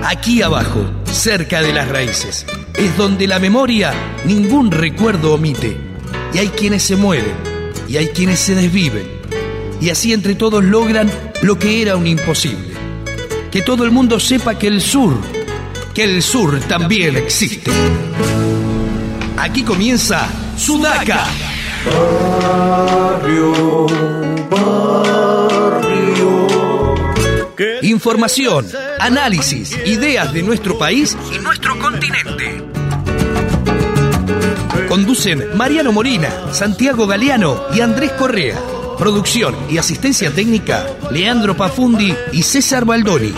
Aquí abajo, cerca de las raíces, es donde la memoria ningún recuerdo omite. Y hay quienes se mueren, y hay quienes se desviven. Y así entre todos logran lo que era un imposible. Que todo el mundo sepa que el sur también existe. Aquí comienza Sudaca. Barrio. Información, análisis, ideas de nuestro país y nuestro continente. Conducen Mariano Molina, Santiago Galeano y Andrés Correa. Producción y asistencia técnica, Leandro Pafundi y César Baldoni.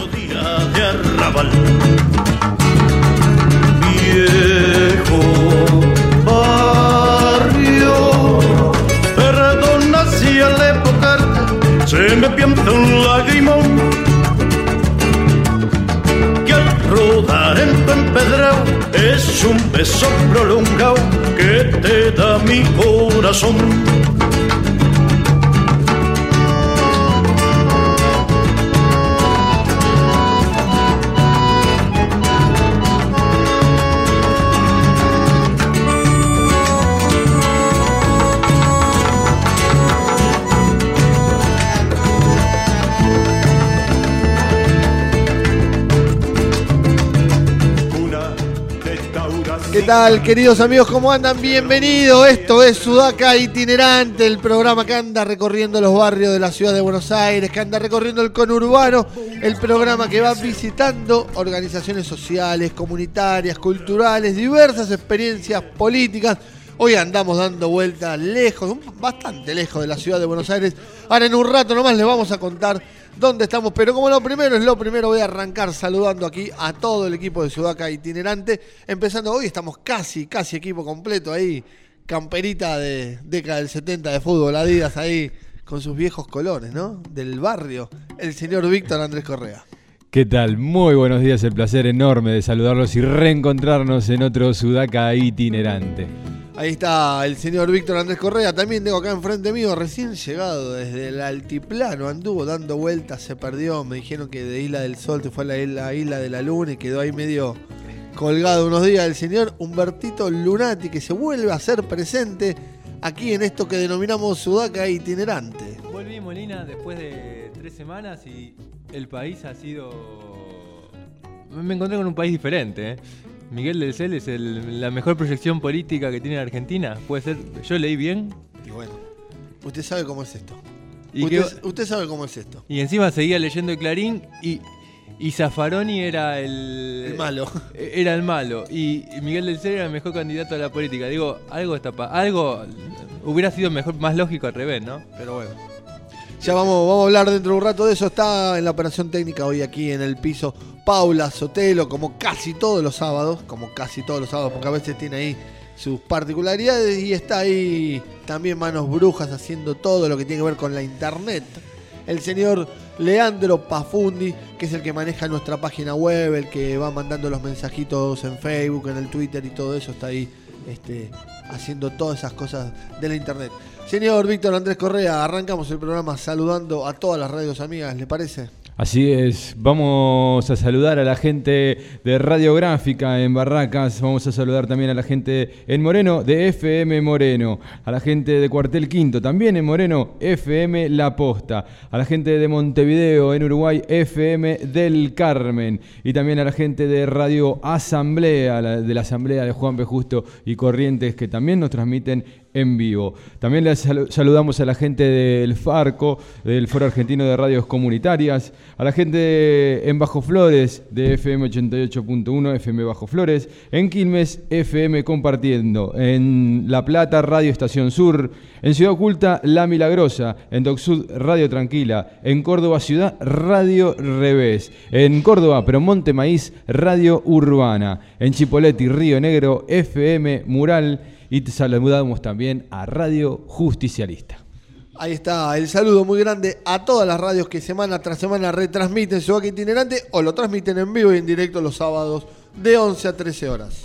Viejo barrio, perdona si al evocarte se me pianta un lagrimón, que al rodar en tu empedrado es un beso prolongado que te da mi corazón. ¿Qué tal, queridos amigos? ¿Cómo andan? Bienvenidos. Esto es Sudaca Itinerante, el programa que anda recorriendo los barrios de la ciudad de Buenos Aires, que anda recorriendo el conurbano, el programa que va visitando organizaciones sociales, comunitarias, culturales, diversas experiencias políticas. Hoy andamos dando vueltas lejos, bastante lejos de la ciudad de Buenos Aires. Ahora en un rato nomás les vamos a contar dónde estamos, pero como lo primero voy a arrancar saludando aquí a todo el equipo de Sudaca Itinerante. Empezando hoy, estamos casi equipo completo ahí, camperita de década del 70 de fútbol, Adidas ahí con sus viejos colores, ¿no? Del barrio, el señor Víctor Andrés Correa. ¿Qué tal? Muy buenos días, el placer enorme de saludarlos y reencontrarnos en otro Sudaca Itinerante. Ahí está el señor Víctor Andrés Correa. También tengo acá enfrente mío, recién llegado desde el altiplano. Anduvo dando vueltas, se perdió. Me dijeron que de Isla del Sol se fue a la Isla de la Luna y quedó ahí medio colgado unos días. El señor Humbertito Lunati, que se vuelve a hacer presente aquí en esto que denominamos Sudaca Itinerante. Volví, Molina, después de 3 semanas y el país ha sido... Me encontré con un país diferente, ¿eh? Miguel del Cel es la mejor proyección política que tiene Argentina. ¿Puede ser? ¿Yo leí bien? Y bueno, usted sabe cómo es esto. Usted sabe cómo es esto. Y encima seguía leyendo el Clarín y Zaffaroni era el malo. Era el malo. Y Miguel del Cel era el mejor candidato a la política. Digo, algo hubiera sido mejor, más lógico al revés, ¿no? Pero bueno. Ya vamos a hablar dentro de un rato de eso. Está en la operación técnica hoy aquí en el piso Paula Sotelo, como casi todos los sábados, porque a veces tiene ahí sus particularidades, y está ahí también Manos Brujas haciendo todo lo que tiene que ver con la internet. El señor Leandro Pafundi, que es el que maneja nuestra página web, el que va mandando los mensajitos en Facebook, en el Twitter y todo eso, está ahí haciendo todas esas cosas de la internet. Señor Víctor Andrés Correa, arrancamos el programa saludando a todas las radios amigas, ¿le parece? Así es, vamos a saludar a la gente de Radiográfica en Barracas, vamos a saludar también a la gente en Moreno de FM Moreno, a la gente de Cuartel Quinto también en Moreno, FM La Posta, a la gente de Montevideo en Uruguay, FM del Carmen, y también a la gente de Radio Asamblea, de la Asamblea de Juan B. Justo y Corrientes, que también nos transmiten en vivo. También les saludamos a la gente del FARCO, del Foro Argentino de Radios Comunitarias, a la gente en Bajo Flores de FM 88.1, FM Bajo Flores, en Quilmes, FM Compartiendo, en La Plata, Radio Estación Sur, en Ciudad Oculta, La Milagrosa, en Doc Sud, Radio Tranquila, en Córdoba Ciudad, Radio Revés, en Córdoba, Promonte Maíz, Radio Urbana, en Chipoleti, Río Negro, FM Mural, y te saludamos también a Radio Justicialista. Ahí está el saludo muy grande a todas las radios que semana tras semana retransmiten Sudaca Itinerante o lo transmiten en vivo y en directo los sábados de 11 a 13 horas.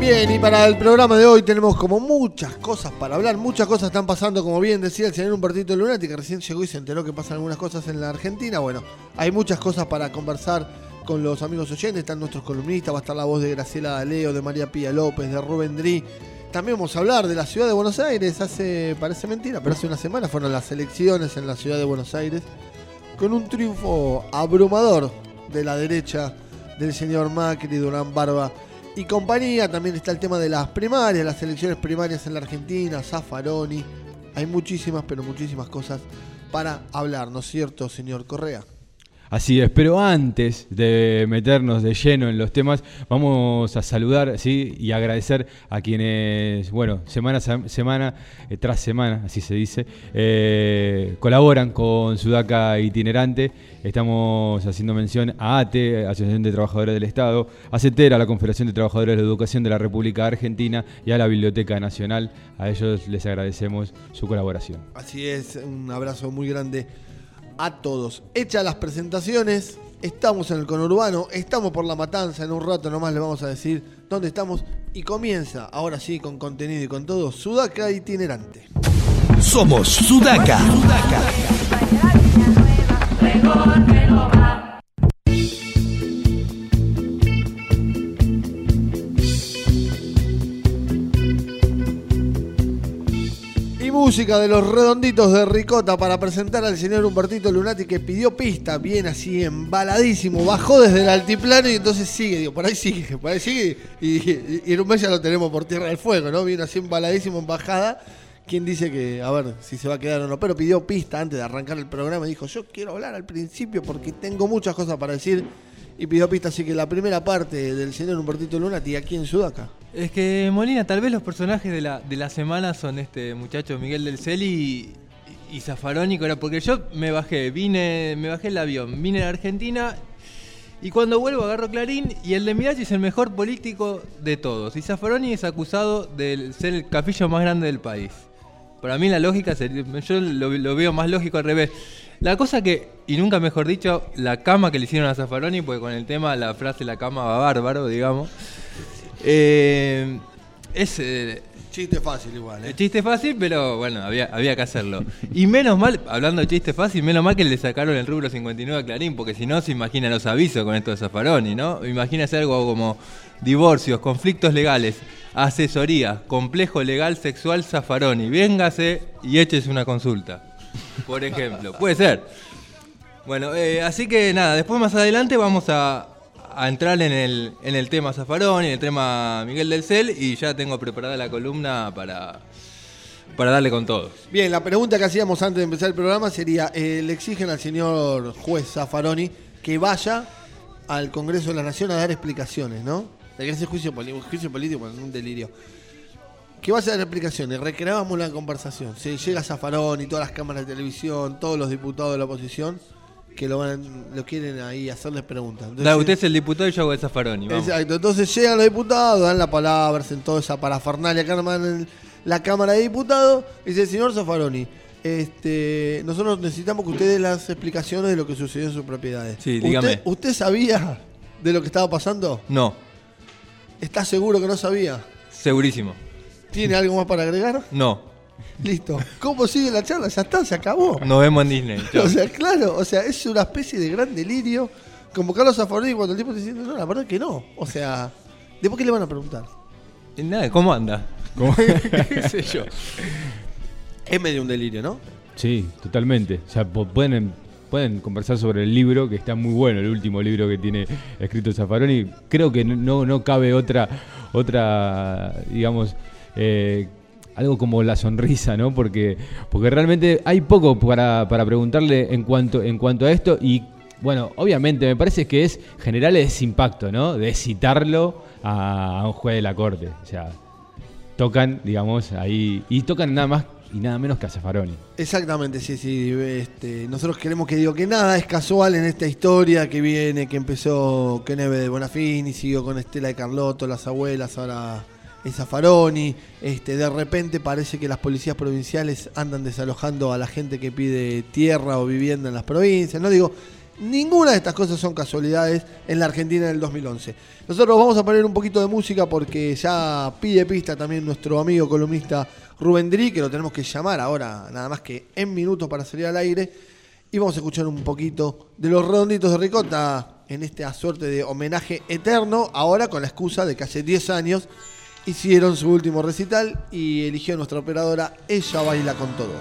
Bien, y para el programa de hoy tenemos como muchas cosas para hablar, muchas cosas están pasando, como bien decía el señor Humbertito Lunati, que recién llegó y se enteró que pasan algunas cosas en la Argentina. Bueno, hay muchas cosas para conversar con los amigos oyentes, están nuestros columnistas, va a estar la voz de Graciela D'Aleo, de María Pía López, de Rubén Drí. También vamos a hablar de la ciudad de Buenos Aires, parece mentira, pero hace una semana fueron las elecciones en la ciudad de Buenos Aires, con un triunfo abrumador de la derecha del señor Macri, Durán Barba y compañía. También está el tema de las primarias, las elecciones primarias en la Argentina, Zaffaroni. Hay muchísimas, pero muchísimas cosas para hablar, ¿no es cierto, señor Correa? Así es, pero antes de meternos de lleno en los temas, vamos a saludar, ¿sí? Y agradecer a quienes, bueno, semana tras semana, así se dice, colaboran con Sudaca Itinerante. Estamos haciendo mención a ATE, Asociación de Trabajadores del Estado, a CETERA, la Confederación de Trabajadores de la Educación de la República Argentina, y a la Biblioteca Nacional. A ellos les agradecemos su colaboración. Así es, un abrazo muy grande a todos. Hechas las presentaciones, estamos en el conurbano, estamos por La Matanza, en un rato nomás les vamos a decir dónde estamos y comienza, ahora sí, con contenido y con todo, Sudaca Itinerante. Somos Sudaca. Música de los Redonditos de Ricota para presentar al señor Humbertito Lunati, que pidió pista, bien así embaladísimo, bajó desde el altiplano y entonces sigue, digo, por ahí sigue y en un mes ya lo tenemos por Tierra del Fuego, ¿no? Bien así embaladísimo en bajada. ¿Quién dice que, a ver, si se va a quedar o no? Pero pidió pista antes de arrancar el programa y dijo, yo quiero hablar al principio porque tengo muchas cosas para decir, y pidió pista, así que la primera parte del señor Humbertito Lunati aquí en Sudaca. Es que, Molina, tal vez los personajes de la semana son este muchacho Miguel del Cel y Zaffaroni, porque yo me bajé el avión, vine a Argentina y cuando vuelvo agarro Clarín y el de Miraggi es el mejor político de todos y Zaffaroni es acusado de ser el capillo más grande del país. Para mí la lógica sería, yo lo veo más lógico al revés. La cosa que, y nunca mejor dicho, la cama que le hicieron a Zaffaroni, porque con el tema, la frase la cama va bárbaro, digamos. Es chiste fácil igual, chiste fácil, pero bueno, había que hacerlo. Y menos mal, hablando de chiste fácil, menos mal que le sacaron el rubro 59 a Clarín, porque si no se imaginan los avisos con esto de Zaffaroni, ¿no? Imagínese algo como divorcios, conflictos legales, asesoría, complejo legal sexual Zaffaroni, véngase y échese una consulta, por ejemplo. Puede ser. Bueno, así que nada, después más adelante vamos a entrar en el tema Zaffaroni, en el tema Miguel del Cel, y ya tengo preparada la columna para darle con todo. Bien, la pregunta que hacíamos antes de empezar el programa sería, le exigen al señor juez Zaffaroni que vaya al Congreso de la Nación a dar explicaciones, ¿no? De que ese juicio político es un delirio. Que vaya a dar explicaciones, recreábamos la conversación. Se llega Zaffaroni, todas las cámaras de televisión, todos los diputados de la oposición, que lo quieren ahí hacerles preguntas. Entonces, usted es el diputado y yo hago de Zaffaroni. Vamos. Exacto, entonces llegan los diputados, dan la palabra, hacen toda esa parafernalia que arman en la Cámara de Diputados, y dice, señor Zaffaroni, nosotros necesitamos que usted dé las explicaciones de lo que sucedió en sus propiedades. Sí, dígame. ¿Usted sabía de lo que estaba pasando? No. ¿Está seguro que no sabía? Segurísimo. ¿Tiene algo más para agregar? No. Listo. ¿Cómo sigue la charla? Ya está, se acabó. Nos vemos en Disney. Chau. O sea, claro, es una especie de gran delirio. Como Carlos Zaffaroni cuando el tipo te dice, no, la verdad que no. O sea, ¿después qué le van a preguntar? Nada, ¿cómo anda? ¿Qué sé yo? Es medio un delirio, ¿no? Sí, totalmente. O sea, pueden conversar sobre el libro, que está muy bueno, el último libro que tiene escrito Zaffaroni. Creo que no cabe otra digamos, algo como la sonrisa, ¿no? Porque realmente hay poco para preguntarle en cuanto a esto. Y bueno, obviamente me parece que es generarle ese impacto, ¿no? De citarlo a un juez de la corte. O sea, tocan, digamos, ahí, y tocan nada más y nada menos que a Zaffaroni. Exactamente, sí. Nosotros queremos que nada es casual en esta historia que viene, que empezó Neve de Bonafini, siguió con Estela de Carlotto, las abuelas, ahora es Zaffaroni. De repente parece que las policías provinciales andan desalojando a la gente que pide tierra o vivienda en las provincias. No digo, Ninguna de estas cosas son casualidades en la Argentina del 2011. Nosotros vamos a poner un poquito de música porque ya pide pista también nuestro amigo columnista Rubén Dri, que lo tenemos que llamar ahora, nada más que en minutos para salir al aire. Y vamos a escuchar un poquito de Los Redonditos de Ricota en esta suerte de homenaje eterno, ahora con la excusa de que hace 10 años hicieron su último recital y eligió nuestra operadora Ella Baila con Todos.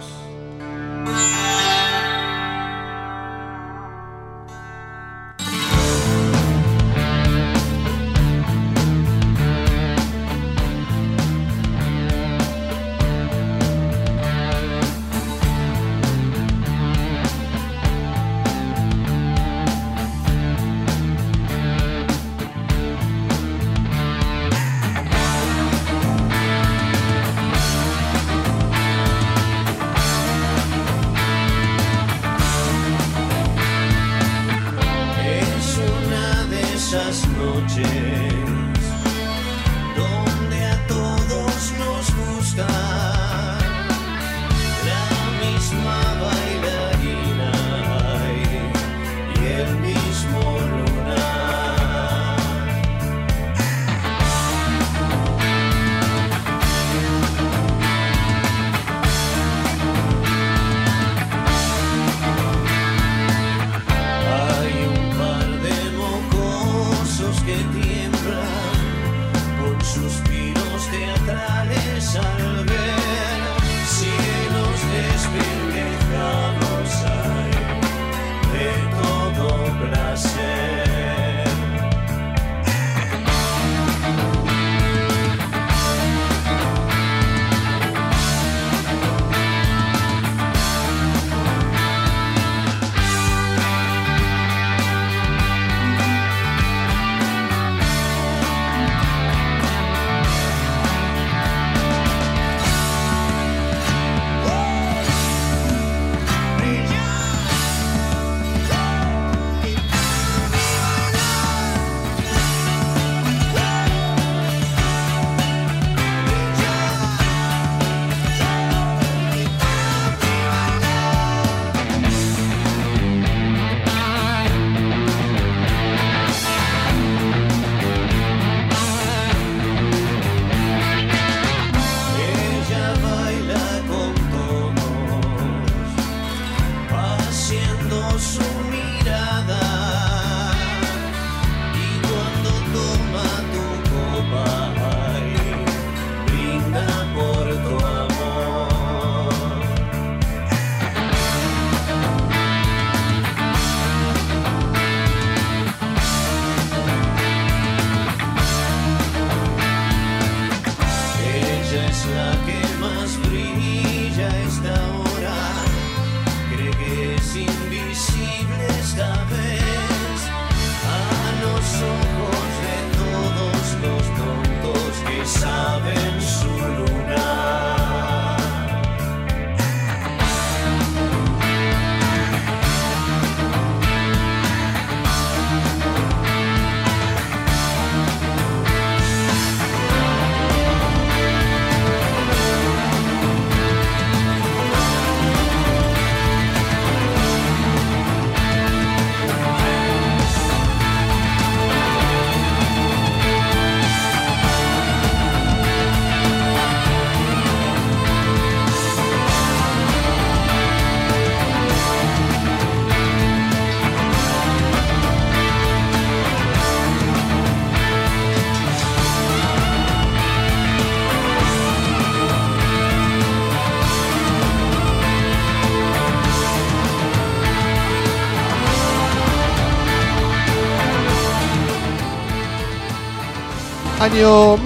Año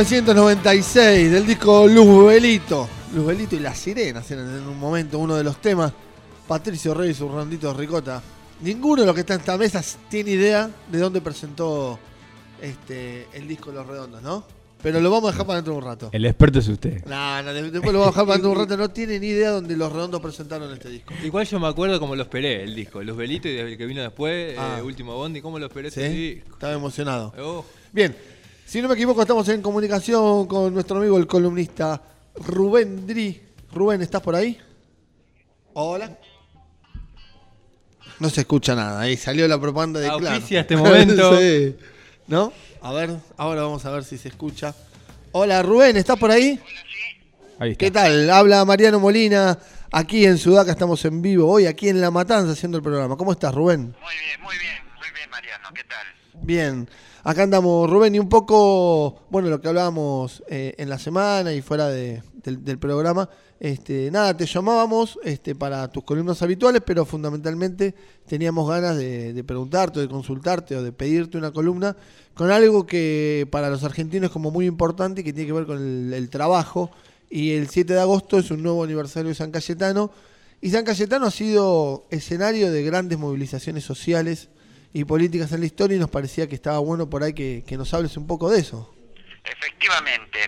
1996, del disco Luzbelito. Luzbelito y las sirenas eran en un momento uno de los temas. Patricio Rey y sus Redonditos de Ricota. Ninguno de los que está en esta mesa tiene idea de dónde presentó el disco Los Redondos, ¿no? Pero lo vamos a dejar para dentro de un rato. El experto es usted. No, después lo vamos a dejar para dentro de un rato. No tiene ni idea dónde Los Redondos presentaron este disco. Igual yo me acuerdo cómo lo esperé, el disco. Luzbelito y el que vino después, Último Bondi, cómo lo esperé ¿Sí? ese disco. Estaba emocionado. Oh. Bien, si no me equivoco, estamos en comunicación con nuestro amigo el columnista Rubén Dri. Rubén, ¿estás por ahí? Hola. No se escucha nada, ahí salió la propaganda de Claro. Auspicia este momento. Sí. ¿No? A ver, ahora vamos a ver si se escucha. Hola Rubén, ¿estás por ahí? Ahí está. ¿Qué tal? Habla Mariano Molina, aquí en Sudaca estamos en vivo, hoy aquí en La Matanza haciendo el programa. ¿Cómo estás, Rubén? Muy bien, Mariano, ¿qué tal? Bien, acá andamos, Rubén, y un poco, bueno, lo que hablábamos en la semana y fuera del programa. Nada, te llamábamos para tus columnas habituales, pero fundamentalmente teníamos ganas de preguntarte, o de consultarte o de pedirte una columna con algo que para los argentinos es como muy importante y que tiene que ver con el trabajo. Y el 7 de agosto es un nuevo aniversario de San Cayetano. Y San Cayetano ha sido escenario de grandes movilizaciones sociales y políticas en la historia, y nos parecía que estaba bueno por ahí que nos hables un poco de eso. Efectivamente.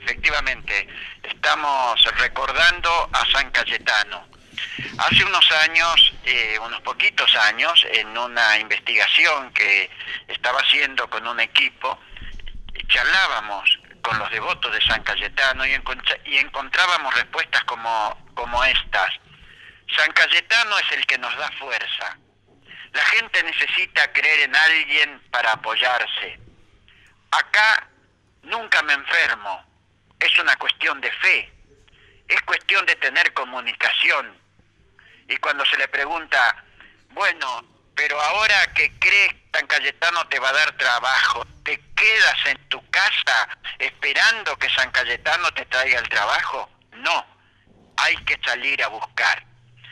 Estamos recordando a San Cayetano. Hace unos años, unos poquitos años, en una investigación que estaba haciendo con un equipo, charlábamos con los devotos de San Cayetano y encontrábamos respuestas como estas. San Cayetano es el que nos da fuerza. La gente necesita creer en alguien para apoyarse. Acá nunca me enfermo. Es una cuestión de fe. Es cuestión de tener comunicación. Y cuando se le pregunta, bueno, pero ahora que crees San Cayetano te va a dar trabajo, ¿te quedas en tu casa esperando que San Cayetano te traiga el trabajo? No, hay que salir a buscar.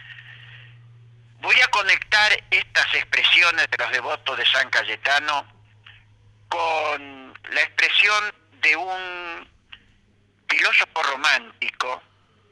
Voy a conectar estas expresiones de los devotos de San Cayetano con la expresión de un filósofo romántico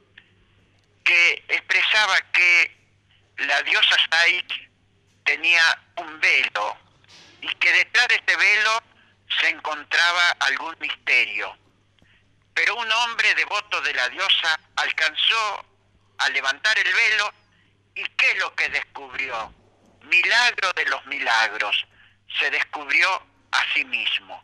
que expresaba que la diosa Psyche tenía un velo y que detrás de este velo se encontraba algún misterio. Pero un hombre devoto de la diosa alcanzó a levantar el velo y ¿qué es lo que descubrió? Milagro de los milagros. Se descubrió a sí mismo.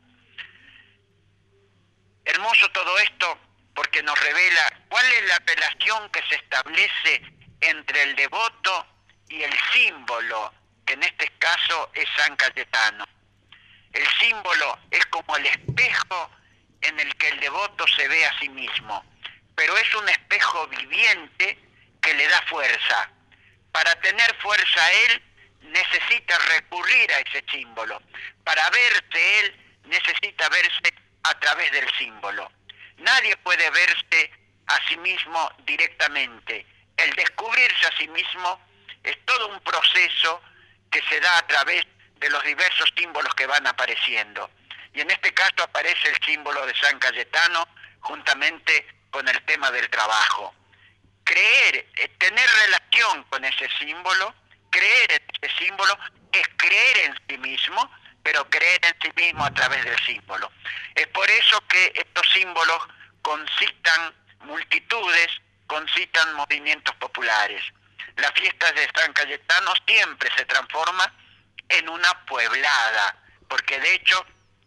Hermoso todo esto porque nos revela cuál es la relación que se establece entre el devoto y el símbolo, que en este caso es San Cayetano. El símbolo es como el espejo en el que el devoto se ve a sí mismo, pero es un espejo viviente que le da fuerza. Para tener fuerza él necesita recurrir a ese símbolo. Para verse él necesita verse a través del símbolo. Nadie puede verse a sí mismo directamente. El descubrirse a sí mismo es todo un proceso que se da a través de los diversos símbolos que van apareciendo. Y en este caso aparece el símbolo de San Cayetano juntamente con el tema del trabajo. Creer, tener relación con ese símbolo, creer en ese símbolo es creer en sí mismo, pero creer en sí mismo a través del símbolo. Es por eso que estos símbolos concitan multitudes, concitan movimientos populares. La fiesta de San Cayetano siempre se transforma en una pueblada, porque de hecho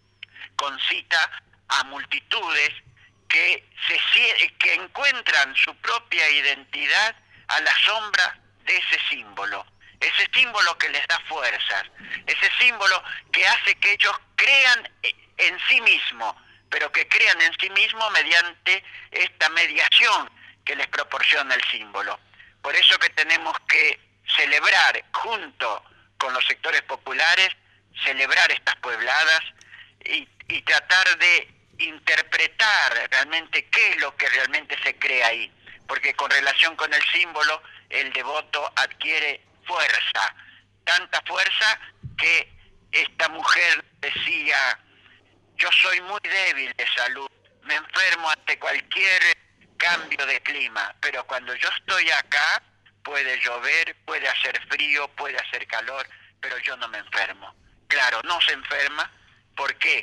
concita a multitudes que encuentran su propia identidad a la sombra de ese símbolo que les da fuerzas, ese símbolo que hace que ellos crean en sí mismos, pero que crean en sí mismos mediante esta mediación que les proporciona el símbolo. Por eso que tenemos que celebrar junto con los sectores populares, celebrar estas puebladas y tratar de interpretar realmente qué es lo que realmente se cree ahí, porque con relación con el símbolo el devoto adquiere fuerza, tanta fuerza que esta mujer decía: yo soy muy débil de salud, me enfermo ante cualquier cambio de clima, pero cuando yo estoy acá puede llover, puede hacer frío, puede hacer calor, pero yo no me enfermo. Claro, no se enferma porque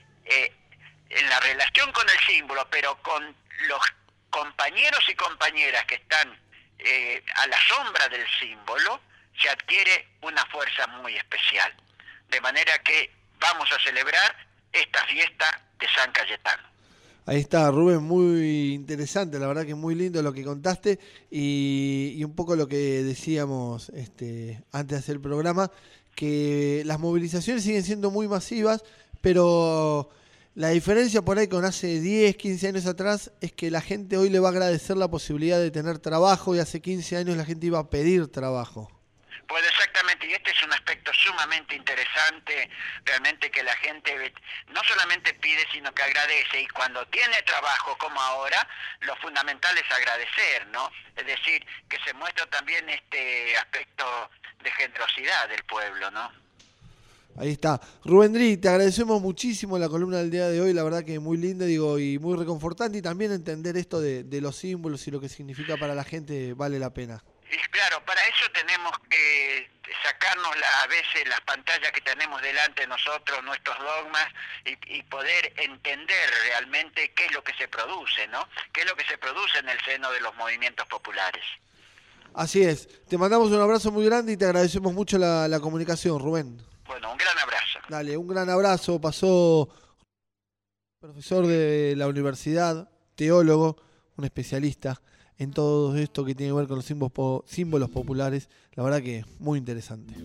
en la relación con el símbolo, pero con los compañeros y compañeras que están a la sombra del símbolo, se adquiere una fuerza muy especial. De manera que vamos a celebrar esta fiesta de San Cayetano. Ahí está, Rubén, muy interesante, la verdad que muy lindo lo que contaste y un poco lo que decíamos antes de hacer el programa, que las movilizaciones siguen siendo muy masivas, pero la diferencia por ahí con hace 10, 15 años atrás es que la gente hoy le va a agradecer la posibilidad de tener trabajo y hace 15 años la gente iba a pedir trabajo. Pues exactamente, y este es un aspecto sumamente interesante, realmente, que la gente no solamente pide, sino que agradece, y cuando tiene trabajo como ahora, lo fundamental es agradecer, ¿no? Es decir, que se muestra también este aspecto de generosidad del pueblo, ¿no? Ahí está. Rubén Dri, te agradecemos muchísimo la columna del día de hoy, la verdad que muy linda, y muy reconfortante, y también entender esto de los símbolos y lo que significa para la gente vale la pena. Y claro, para eso tenemos que sacarnos a veces las pantallas que tenemos delante de nosotros, nuestros dogmas, y poder entender realmente qué es lo que se produce, ¿no? Qué es lo que se produce en el seno de los movimientos populares. Así es. Te mandamos un abrazo muy grande y te agradecemos mucho la comunicación, Rubén. Bueno, un gran abrazo. Dale, un gran abrazo. Pasó profesor de la universidad, teólogo, un especialista en todo esto que tiene que ver con los símbolos populares. La verdad que muy interesante.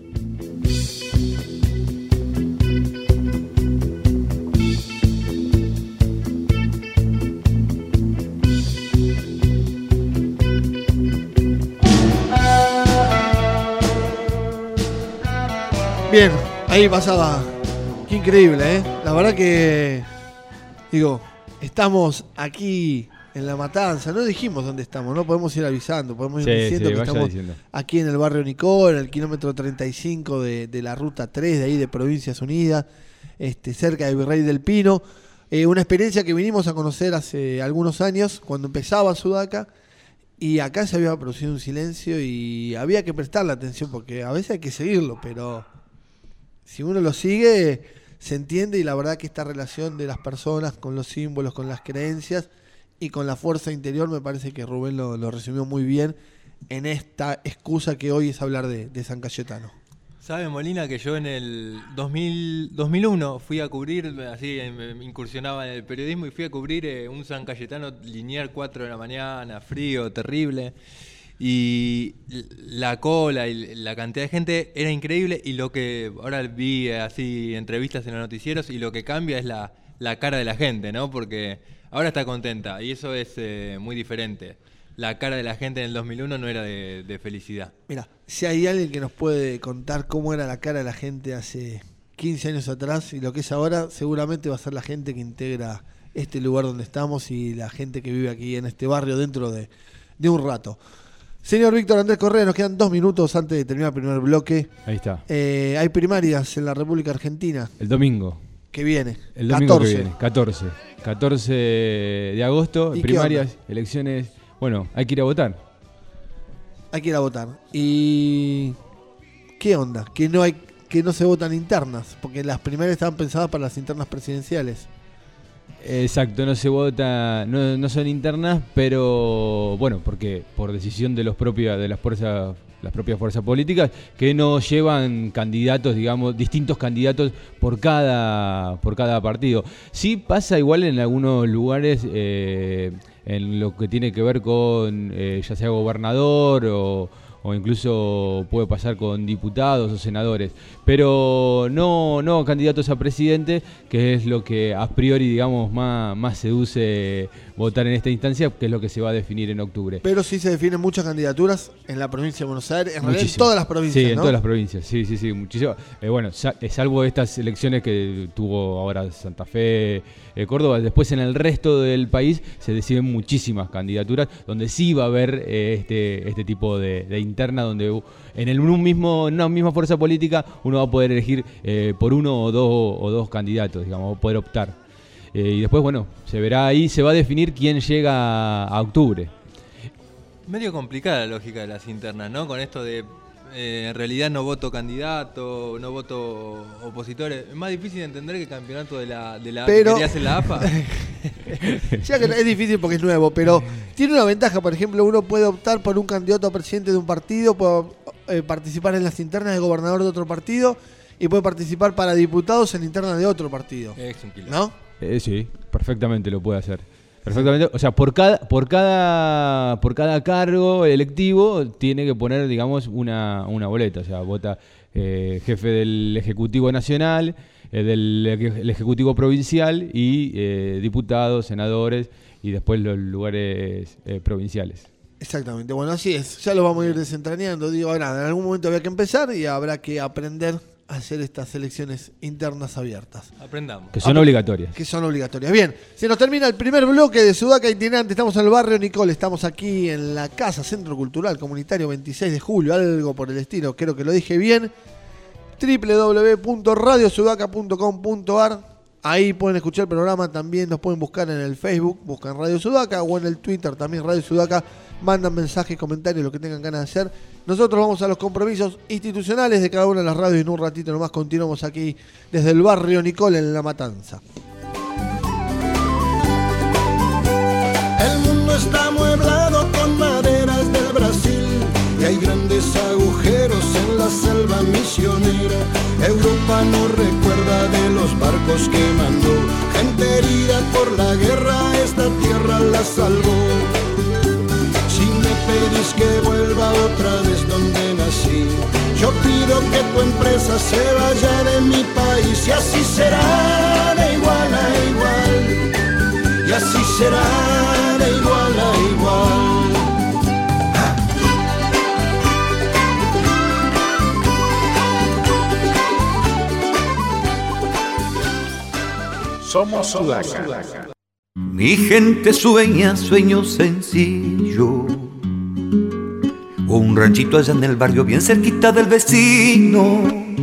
Bien, ahí pasaba. Qué increíble, ¿eh? La verdad que, digo, estamos aquí en La Matanza. No dijimos dónde estamos, no podemos ir avisando, podemos ir diciendo que estamos aquí en el barrio Nicol, en el kilómetro 35 de la ruta 3 de ahí de Provincias Unidas, cerca de Virrey del Pino. Una experiencia que vinimos a conocer hace algunos años, cuando empezaba Sudaca, y acá se había producido un silencio y había que prestarle atención, porque a veces hay que seguirlo, pero si uno lo sigue, se entiende, y la verdad que esta relación de las personas con los símbolos, con las creencias y con la fuerza interior, me parece que Rubén lo resumió muy bien en esta excusa que hoy es hablar de San Cayetano. ¿Sabe, Molina, que yo en el 2001 fui a cubrir, así me incursionaba en el periodismo y fui a cubrir un San Cayetano lineal 4 de la mañana, frío, terrible? Y la cola y la cantidad de gente era increíble, y lo que ahora vi así entrevistas en los noticieros, y lo que cambia es la cara de la gente, ¿no? Porque ahora está contenta y eso es muy diferente. La cara de la gente en el 2001 no era de felicidad. Mira, si hay alguien que nos puede contar cómo era la cara de la gente hace 15 años atrás y lo que es ahora, seguramente va a ser la gente que integra este lugar donde estamos y la gente que vive aquí en este barrio dentro de un rato. Señor Víctor Andrés Correa, nos quedan 2 minutos antes de terminar el primer bloque. Ahí está. Hay primarias en la República Argentina. El domingo. Que viene. El domingo 14. Que viene. 14 de agosto, primarias, elecciones. Bueno, hay que ir a votar. Hay que ir a votar. ¿Y qué onda? Que no se votan internas, porque las primarias estaban pensadas para las internas presidenciales. Exacto, no se vota, no son internas, pero bueno, porque por decisión de las propias fuerzas políticas, que no llevan candidatos, digamos, distintos candidatos por cada partido. Sí pasa igual en algunos lugares, en lo que tiene que ver con ya sea gobernador o incluso puede pasar con diputados o senadores, pero no candidatos a presidente, que es lo que a priori, digamos, más seduce votar en esta instancia, que es lo que se va a definir en octubre. Pero sí se definen muchas candidaturas en la provincia de Buenos Aires, en realidad en todas las provincias, sí, ¿no? En todas las provincias, sí, muchísimo. Bueno, salvo estas elecciones que tuvo ahora Santa Fe, Córdoba, después en el resto del país se deciden muchísimas candidaturas, donde sí va a haber este tipo de interna, donde en una misma fuerza política uno va a poder elegir por uno o dos candidatos, digamos, va a poder optar. Y después, bueno, se verá ahí, se va a definir quién llega a octubre. Medio complicada la lógica de las internas, ¿no? Con esto de en realidad no voto candidato, no voto opositores. Es más difícil de entender que el campeonato de la pero, que hace la AFA. Ya que es difícil porque es nuevo, pero tiene una ventaja. Por ejemplo, uno puede optar por un candidato a presidente de un partido, puede participar en las internas de gobernador de otro partido y puede participar para diputados en internas de otro partido. Es un kilo. ¿No? Sí, perfectamente lo puede hacer. Perfectamente, o sea, por cada cargo electivo tiene que poner, digamos, una boleta. O sea, vota jefe del Ejecutivo Nacional, del Ejecutivo Provincial y diputados, senadores y después los lugares provinciales. Exactamente, bueno, así es, ya lo vamos a ir desentrañando. Digo, ahora, en algún momento había que empezar y habrá que aprender a hacer estas elecciones internas abiertas. Aprendamos. Que son obligatorias. Que son obligatorias. Bien, se nos termina el primer bloque de Sudaca Itinerante. Estamos en el barrio Nicol, estamos aquí en la Casa Centro Cultural Comunitario 26 de Julio, algo por el estilo, creo que lo dije bien. www.radiosudaca.com.ar. Ahí pueden escuchar el programa, también nos pueden buscar en el Facebook, buscan Radio Sudaca, o en el Twitter también Radio Sudaca, mandan mensajes, comentarios, lo que tengan ganas de hacer. Nosotros vamos a los compromisos institucionales de cada una de las radios y en un ratito nomás continuamos aquí desde el barrio Nicol en La Matanza. El mundo está amueblado con maderas del Brasil y hay grandes agujeros en la selva misionera. Europa no recuerda de los barcos que mandó, gente herida por la guerra, esta tierra la salvó. Si me pedís que vuelva otra vez donde nací, yo pido que tu empresa se vaya de mi país, y así será de igual a igual, y así será de igual a igual. Somos Sudaca. Mi gente sueña sueños sencillos, un ranchito allá en el barrio bien cerquita del vecino,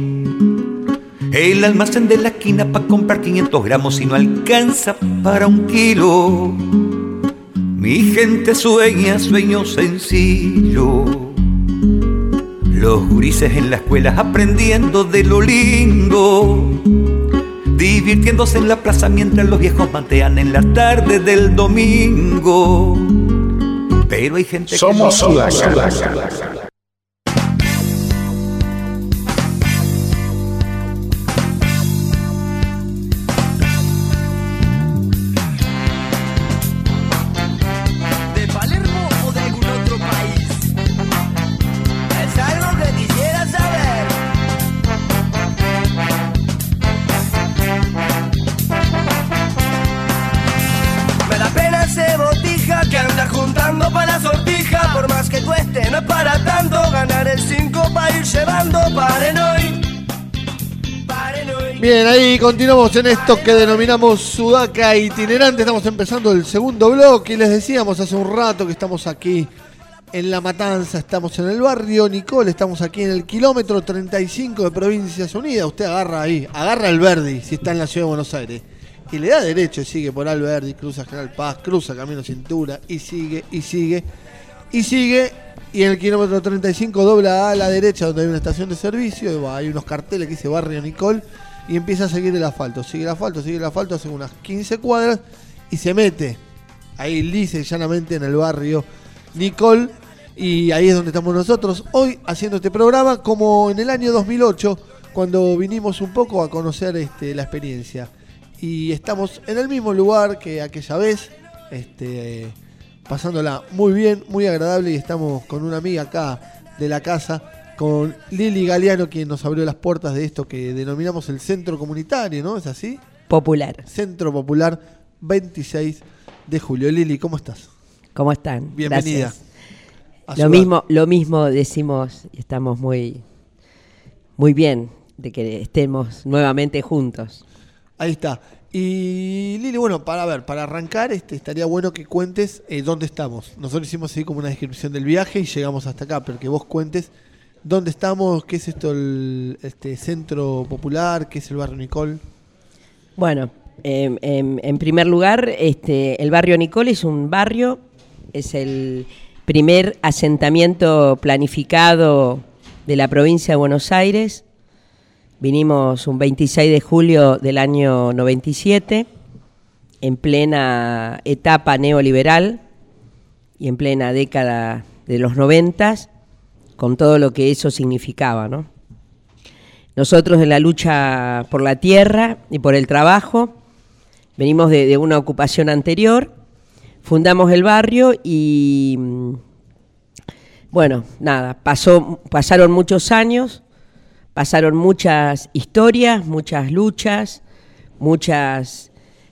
el almacén de la esquina pa' comprar 500 gramos y no alcanza para 1 kilo. Mi gente sueña sueños sencillos, los gurises en la escuela aprendiendo de lo lindo, divirtiéndose en la plaza mientras los viejos mantean en la tarde del domingo. Pero hay gente Somos que no Sudaca. ¿De Palermo o de algún otro país? Es algo que quisiera saber. Me da pena ese botija que anda juntando para la sortija. Por más que cueste, no es para tanto. Ganar el 5 para ir llevando. Paren hoy. Paren hoy. Bien, ahí continuamos en esto que denominamos Sudaca Itinerante. Estamos empezando el segundo bloque y les decíamos hace un rato que estamos aquí en La Matanza, estamos en el barrio Nicol, estamos aquí en el kilómetro 35 de Provincias Unidas. Usted agarra ahí, agarra el Verdi si está en la ciudad de Buenos Aires y le da derecho y sigue por Alberdi, cruza General Paz, cruza Camino Cintura y sigue y sigue y sigue. Y en el kilómetro 35 dobla a la derecha donde hay una estación de servicio, hay unos carteles que dice barrio Nicol y empieza a seguir el asfalto, sigue el asfalto, hace unas 15 cuadras y se mete ahí lisa y llanamente en el barrio Nicol, y ahí es donde estamos nosotros hoy haciendo este programa, como en el año 2008 cuando vinimos un poco a conocer la experiencia, y estamos en el mismo lugar que aquella vez, pasándola muy bien, muy agradable, y estamos con una amiga acá de la casa, con Lili Galeano, quien nos abrió las puertas de esto que denominamos el centro comunitario, ¿no? ¿Es así? Popular. Centro Popular 26 de Julio. Lili, ¿cómo estás? ¿Cómo están? Bienvenida. Lo mismo decimos, y estamos muy bien de que estemos nuevamente juntos. Ahí está. Y Lili, bueno, para arrancar, estaría bueno que cuentes dónde estamos. Nosotros hicimos así como una descripción del viaje y llegamos hasta acá, pero que vos cuentes dónde estamos, qué es esto, el centro popular, qué es el barrio Nicol. Bueno, en primer lugar, el barrio Nicol es un barrio, es el primer asentamiento planificado de la provincia de Buenos Aires. Vinimos un 26 de julio del año 97, en plena etapa neoliberal y en plena década de los 90, con todo lo que eso significaba, ¿no? Nosotros en la lucha por la tierra y por el trabajo venimos de una ocupación anterior, fundamos el barrio y, bueno, nada, pasaron muchos años, pasaron muchas historias, muchas luchas, muchas,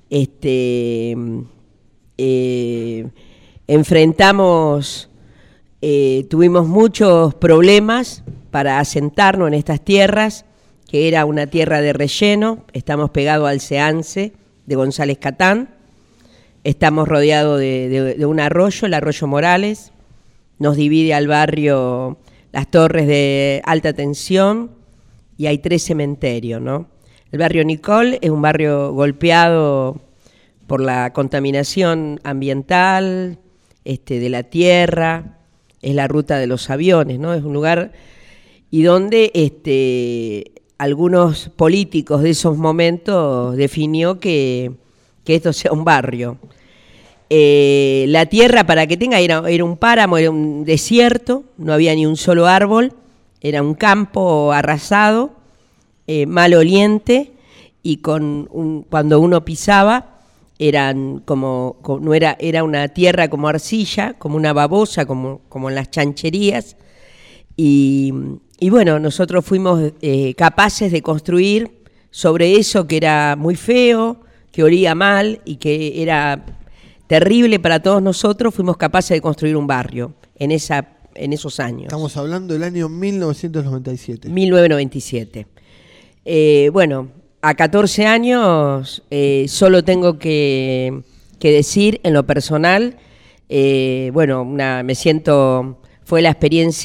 enfrentamos, tuvimos muchos problemas para asentarnos en estas tierras, que era una tierra de relleno. Estamos pegados al Seance de González Catán, estamos rodeados de un arroyo, el arroyo Morales, nos divide al barrio Las Torres de Alta Tensión y hay 3 cementerios, ¿no? El barrio Nicol es un barrio golpeado por la contaminación ambiental, de la tierra, es la ruta de los aviones, ¿no? Es un lugar y donde algunos políticos de esos momentos definió que esto sea un barrio. La tierra, para que tenga, era un páramo, era un desierto, no había ni un solo árbol, era un campo arrasado, maloliente, y cuando uno pisaba eran era una tierra como arcilla, como una babosa, como en las chancherías, y bueno, nosotros fuimos capaces de construir sobre eso que era muy feo, que olía mal y que era terrible para todos nosotros. Fuimos capaces de construir un barrio en esos años. Estamos hablando del año 1997. 1997. Bueno, a 14 años solo tengo que decir en lo personal, fue una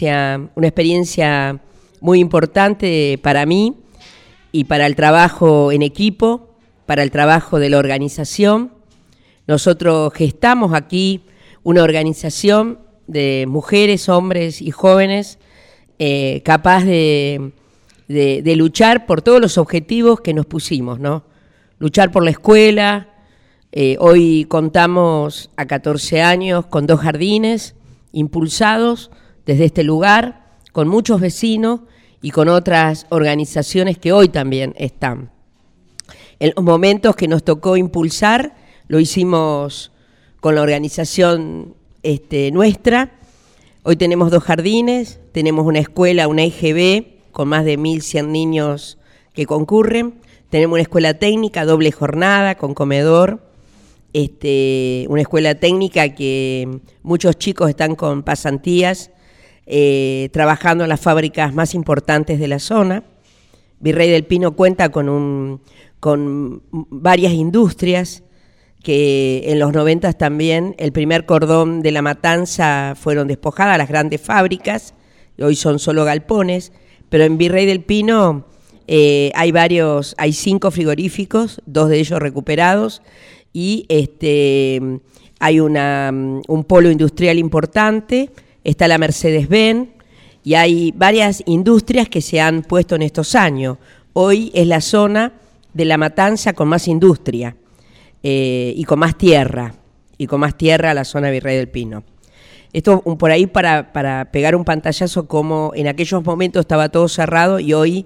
experiencia muy importante para mí y para el trabajo en equipo, para el trabajo de la organización. Nosotros gestamos aquí una organización de mujeres, hombres y jóvenes capaz de luchar por todos los objetivos que nos pusimos, ¿no? Luchar por la escuela. Hoy contamos a 14 años con 2 jardines impulsados desde este lugar, con muchos vecinos y con otras organizaciones que hoy también están. En los momentos que nos tocó impulsar, lo hicimos con la organización nuestra. Hoy tenemos 2 jardines, tenemos una escuela, una IGB, con más de 1.100 niños que concurren. Tenemos una escuela técnica, doble jornada, con comedor. Una escuela técnica que muchos chicos están con pasantías, trabajando en las fábricas más importantes de la zona. Virrey del Pino cuenta con varias industrias que en los 90 también, el primer cordón de La Matanza, fueron despojadas las grandes fábricas, hoy son solo galpones, pero en Virrey del Pino hay 5 frigoríficos, 2 de ellos recuperados, y hay un polo industrial importante, está la Mercedes-Benz, y hay varias industrias que se han puesto en estos años. Hoy es la zona de La Matanza con más industria y con más tierra la zona de Virrey del Pino. Esto por ahí para pegar un pantallazo como en aquellos momentos estaba todo cerrado y hoy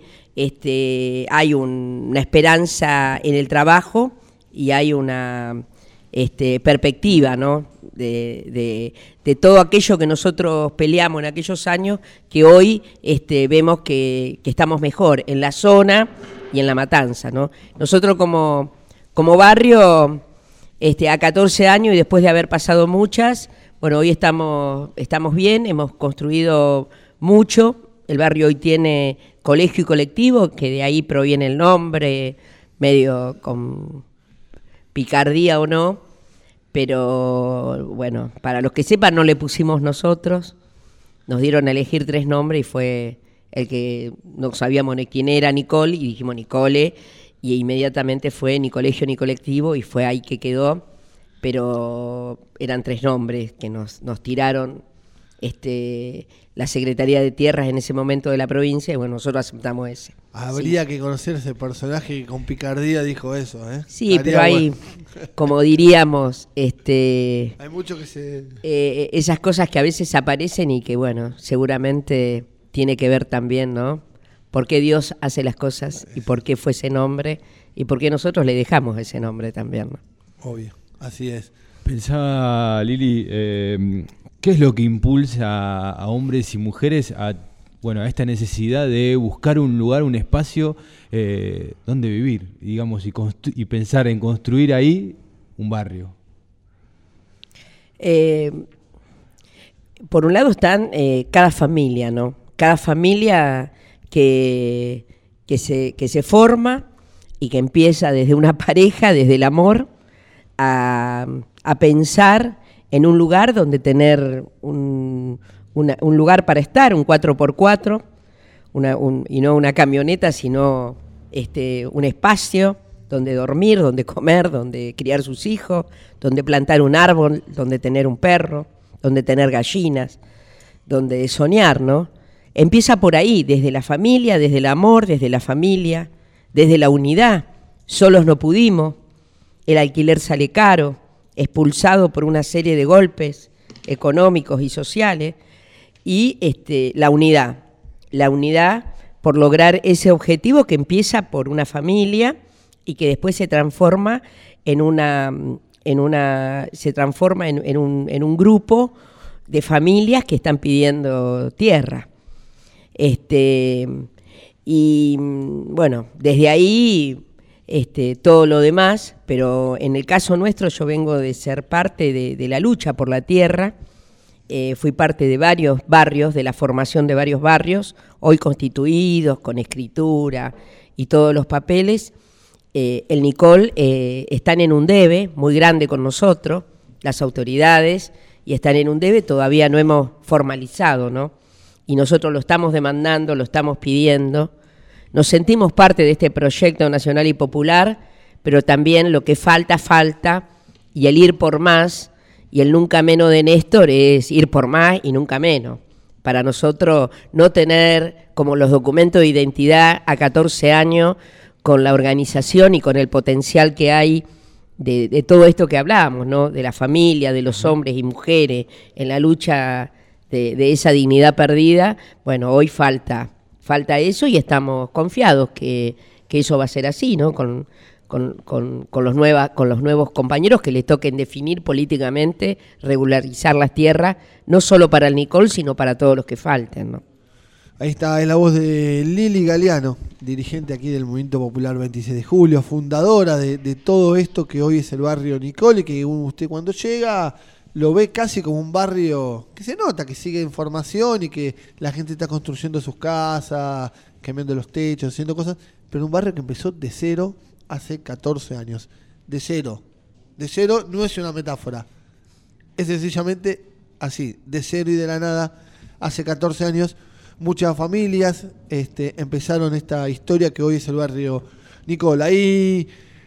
hay una esperanza en el trabajo y hay una perspectiva, ¿no? de todo aquello que nosotros peleamos en aquellos años, que hoy vemos que estamos mejor en la zona y en La Matanza, ¿no? Nosotros como barrio, a 14 años y después de haber pasado muchas, bueno, hoy estamos bien, hemos construido mucho. El barrio hoy tiene colegio y colectivo, que de ahí proviene el nombre, medio con picardía o no, pero bueno, para los que sepan, no le pusimos nosotros, nos dieron a elegir 3 nombres y fue el que no sabíamos ni quién era, Nicole, y dijimos Nicole, y inmediatamente fue ni colegio ni colectivo, y fue ahí que quedó, pero eran 3 nombres que nos tiraron la Secretaría de Tierras en ese momento de la provincia, y bueno, nosotros aceptamos ese. Habría que conocer ese personaje que con picardía dijo eso, ¿eh? Sí, pero hay, como diríamos, hay mucho que esas cosas que a veces aparecen y que, bueno, seguramente tiene que ver también, ¿no? Por qué Dios hace las cosas y por qué fue ese nombre y por qué nosotros le dejamos ese nombre también, ¿no? Obvio, así es. Pensaba, Lili, ¿qué es lo que impulsa a hombres y mujeres a esta necesidad de buscar un lugar, un espacio donde vivir, digamos, y pensar en construir ahí un barrio? Por un lado están cada familia, ¿no? Cada familia que se forma y que empieza desde una pareja, desde el amor, a pensar en un lugar donde tener un lugar para estar, un 4x4, y no una camioneta, sino un espacio donde dormir, donde comer, donde criar sus hijos, donde plantar un árbol, donde tener un perro, donde tener gallinas, donde soñar, ¿no? Empieza por ahí, desde la familia, desde el amor, desde la familia, desde la unidad. Solos no pudimos, el alquiler sale caro, expulsado por una serie de golpes económicos y sociales, y la unidad por lograr ese objetivo que empieza por una familia y que después se transforma en un grupo de familias que están pidiendo tierra. Y bueno, desde ahí todo lo demás, pero en el caso nuestro yo vengo de ser parte de la lucha por la tierra. Fui parte de varios barrios, de la formación de varios barrios, hoy constituidos, con escritura y todos los papeles. El Nicol están en un debe muy grande con nosotros, las autoridades, y están en un debe, todavía no hemos formalizado, ¿no? Y nosotros lo estamos demandando, lo estamos pidiendo. Nos sentimos parte de este proyecto nacional y popular, pero también lo que falta, y el ir por más, y el nunca menos de Néstor es ir por más y nunca menos. Para nosotros no tener como los documentos de identidad a 14 años, con la organización y con el potencial que hay de todo esto que hablábamos, ¿no? De la familia, de los hombres y mujeres, en la lucha de esa dignidad perdida. Bueno, hoy falta eso y estamos confiados que eso va a ser así, ¿no? Con los nuevos compañeros que les toquen definir políticamente, regularizar las tierras, no solo para el Nicol, sino para todos los que falten, ¿no? Ahí está, es la voz de Lili Galeano, dirigente aquí del Movimiento Popular 26 de Julio, fundadora de todo esto que hoy es el barrio Nicol, y que usted cuando llega lo ve casi como un barrio que se nota, que sigue en formación y que la gente está construyendo sus casas, cambiando los techos, haciendo cosas, pero un barrio que empezó de cero hace 14 años. De cero no es una metáfora, es sencillamente así, de cero y de la nada, hace 14 años. Muchas familias empezaron esta historia que hoy es el barrio Nicol. Ahí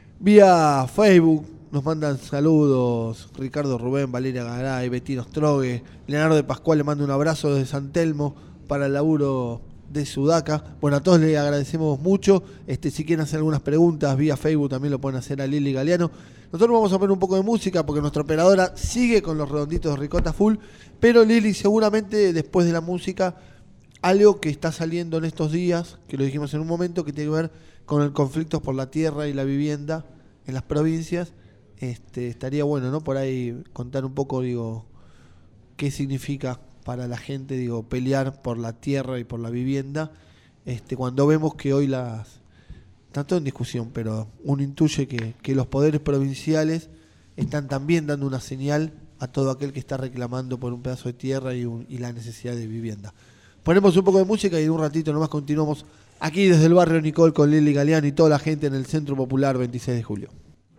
vía Facebook nos mandan saludos Ricardo Rubén, Valeria Garay, Bettino Strogue, Leonardo de Pascual le manda un abrazo desde San Telmo para el laburo de Sudaca. Bueno, a todos les agradecemos mucho. Si quieren hacer algunas preguntas vía Facebook también lo pueden hacer a Lili Galeano. Nosotros vamos a poner un poco de música porque nuestra operadora sigue con los redonditos de ricota full, pero Lili, seguramente después de la música, algo que está saliendo en estos días, que lo dijimos en un momento, que tiene que ver con el conflicto por la tierra y la vivienda en las provincias. Estaría bueno, ¿no? Por ahí contar un poco, qué significa para la gente, pelear por la tierra y por la vivienda, cuando vemos que hoy está todo en discusión, pero uno intuye que los poderes provinciales están también dando una señal a todo aquel que está reclamando por un pedazo de tierra y la necesidad de vivienda. Ponemos un poco de música y en un ratito nomás continuamos aquí desde el barrio Nicol con Lili Galeano y toda la gente en el Centro Popular 26 de Julio.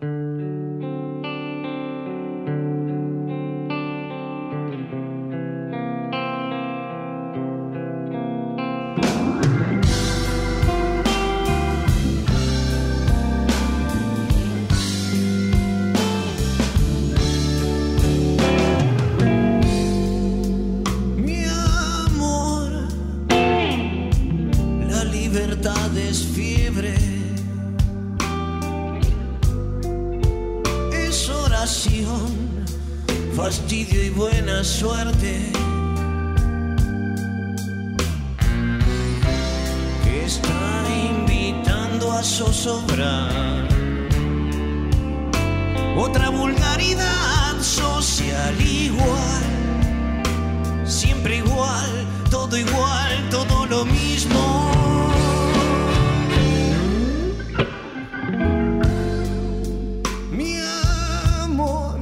Fastidio y buena suerte que está invitando a zozobrar. Otra vulgaridad social igual, siempre igual, todo lo mismo. Mi amor,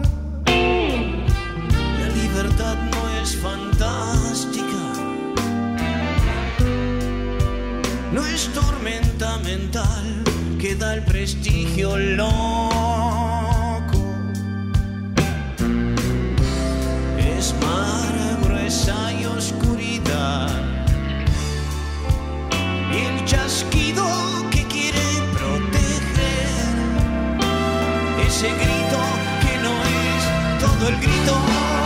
la libertad no es fantástica, no es tormenta mental que da el prestigio loco. Es mar, gruesa y oscuridad, y el chasquido que quiere proteger, ese grito que no es todo el grito.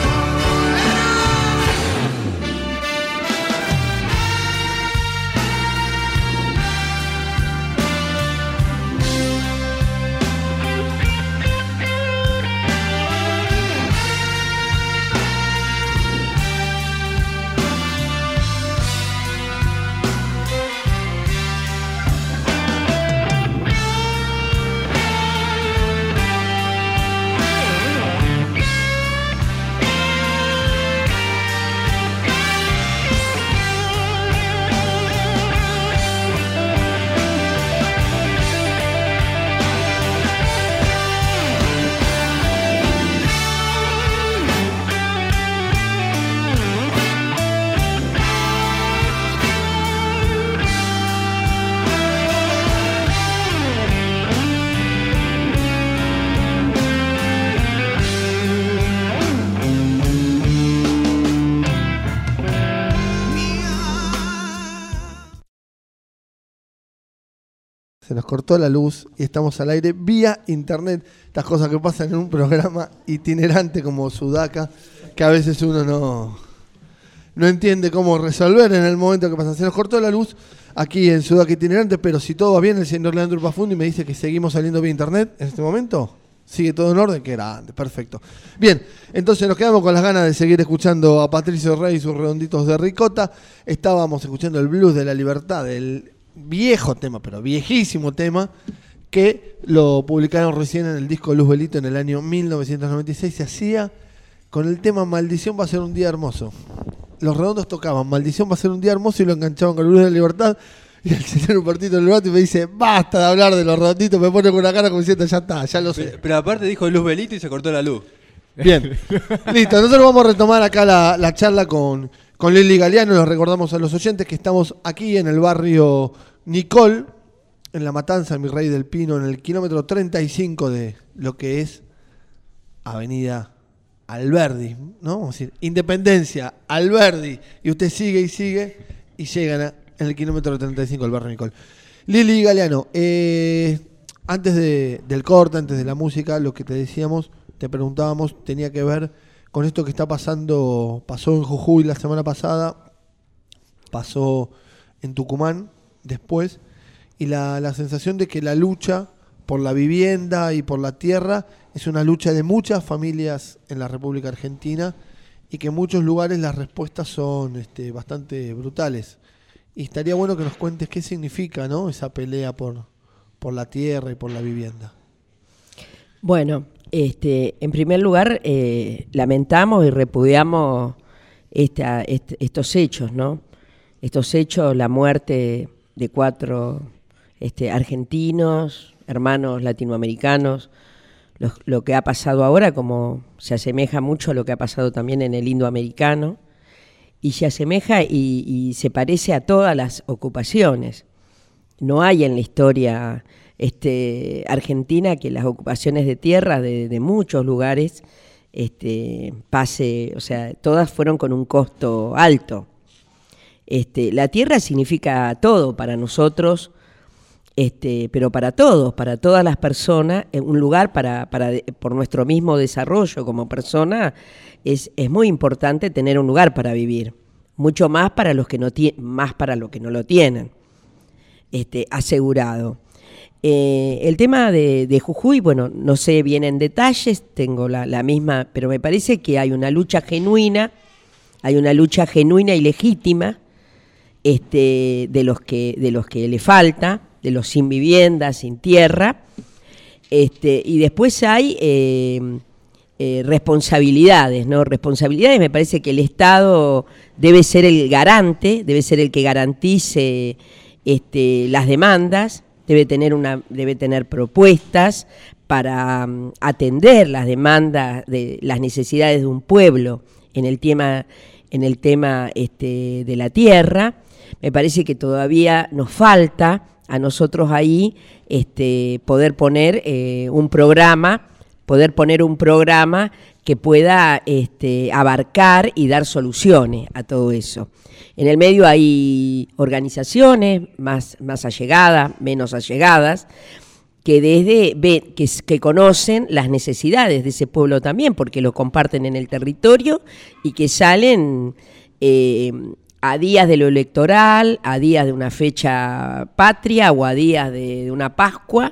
Se nos cortó la luz y estamos al aire vía internet. Estas cosas que pasan en un programa itinerante como Sudaca, que a veces uno no entiende cómo resolver en el momento que pasa. Se nos cortó la luz aquí en Sudaca itinerante, pero si todo va bien, el señor Leandro Pafundi me dice que seguimos saliendo vía internet en este momento. ¿Sigue todo en orden? Qué grande, perfecto. Bien, entonces nos quedamos con las ganas de seguir escuchando a Patricio Rey y sus redonditos de ricota. Estábamos escuchando el blues de la libertad, del viejo tema, pero viejísimo tema, que lo publicaron recién en el disco Luz Velito en el año 1996. Se hacía con el tema Maldición va a ser un día hermoso. Los Redondos tocaban Maldición va a ser un día hermoso y lo enganchaban con el Luz de la Libertad. Y el señor Hubertito del Bato me dice, basta de hablar de los Redonditos, me pone con una cara como diciendo, ya está, ya lo sé. Pero aparte dijo Luz Velito y se cortó la luz. Bien, listo, nosotros vamos a retomar acá la charla con Lili Galeano. Nos recordamos a los oyentes que estamos aquí en el barrio Nicol, en La Matanza, en Virrey del Pino, en el kilómetro 35 de lo que es Avenida Alberdi, ¿no? Vamos a decir, Independencia, Alberdi, y usted sigue y llegan en el kilómetro 35 del barrio Nicol. Lili Galeano, antes del corte, antes de la música, lo que te decíamos, te preguntábamos, tenía que ver con esto que está pasando, pasó en Jujuy la semana pasada, pasó en Tucumán después, y la sensación de que la lucha por la vivienda y por la tierra es una lucha de muchas familias en la República Argentina y que en muchos lugares las respuestas son bastante brutales. Y estaría bueno que nos cuentes qué significa, ¿no?, esa pelea por la tierra y por la vivienda. Bueno, en primer lugar, lamentamos y repudiamos estos hechos, ¿no? Estos hechos, la muerte de 4 argentinos, hermanos latinoamericanos, lo que ha pasado ahora, como se asemeja mucho a lo que ha pasado también en el indoamericano, y se asemeja y se parece a todas las ocupaciones. No hay en la historia argentina que las ocupaciones de tierra de muchos lugares pase, o sea, todas fueron con un costo alto. La tierra significa todo para nosotros, pero para todos, para todas las personas, un lugar por nuestro mismo desarrollo como persona, es muy importante tener un lugar para vivir, mucho más para los que no lo tienen asegurado. El tema de Jujuy, bueno, no sé bien en detalles, tengo la misma, pero me parece que hay una lucha genuina y legítima de los que le falta, de los sin vivienda, sin tierra. Y después hay responsabilidades, ¿no? Responsabilidades, me parece que el Estado debe ser el garante, debe ser el que garantice las demandas, debe tener propuestas para atender las demandas, las necesidades de un pueblo en el tema de la tierra. Me parece que todavía nos falta a nosotros ahí poder poner un programa que pueda abarcar y dar soluciones a todo eso. En el medio hay organizaciones más allegadas, menos allegadas, que conocen las necesidades de ese pueblo también, porque lo comparten en el territorio y que salen a días de lo electoral, a días de una fecha patria o a días de una Pascua,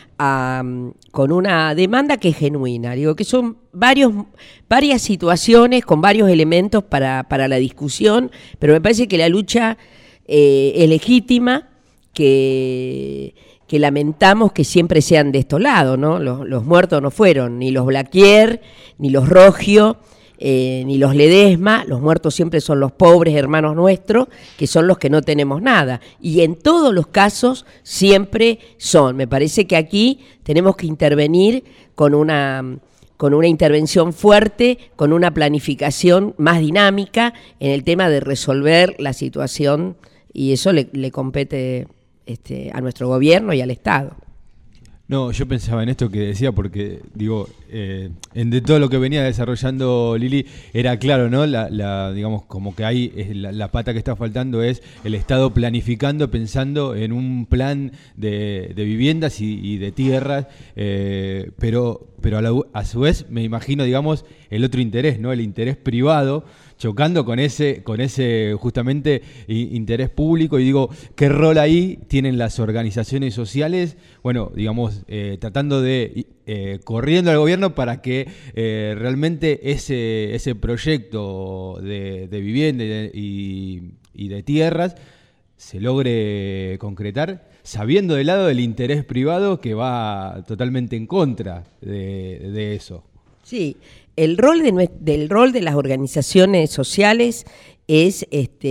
con una demanda que es genuina. Digo que son varias situaciones con varios elementos para la discusión, pero me parece que la lucha es legítima, que lamentamos que siempre sean de estos lados, ¿no? Los muertos no fueron ni los Blaquier, ni los Rogio, ni los Ledesma. Los muertos siempre son los pobres hermanos nuestros, que son los que no tenemos nada. Y en todos los casos siempre son. Me parece que aquí tenemos que intervenir con una intervención fuerte, con una planificación más dinámica en el tema de resolver la situación, y eso le compete a nuestro gobierno y al Estado. No, yo pensaba en esto que decía porque, digo, de todo lo que venía desarrollando Lili, era claro, ¿no? Digamos, como que hay la pata que está faltando es el Estado planificando, pensando en un plan de viviendas y de tierras, pero a su vez me imagino, digamos, el otro interés, ¿no? El interés privado, chocando con ese justamente interés público. Y digo, ¿qué rol ahí tienen las organizaciones sociales? Bueno, digamos, tratando de corriendo al gobierno para que realmente ese proyecto de vivienda y de tierras se logre concretar, sabiendo del lado del interés privado que va totalmente en contra de eso. Sí, el rol de las organizaciones sociales es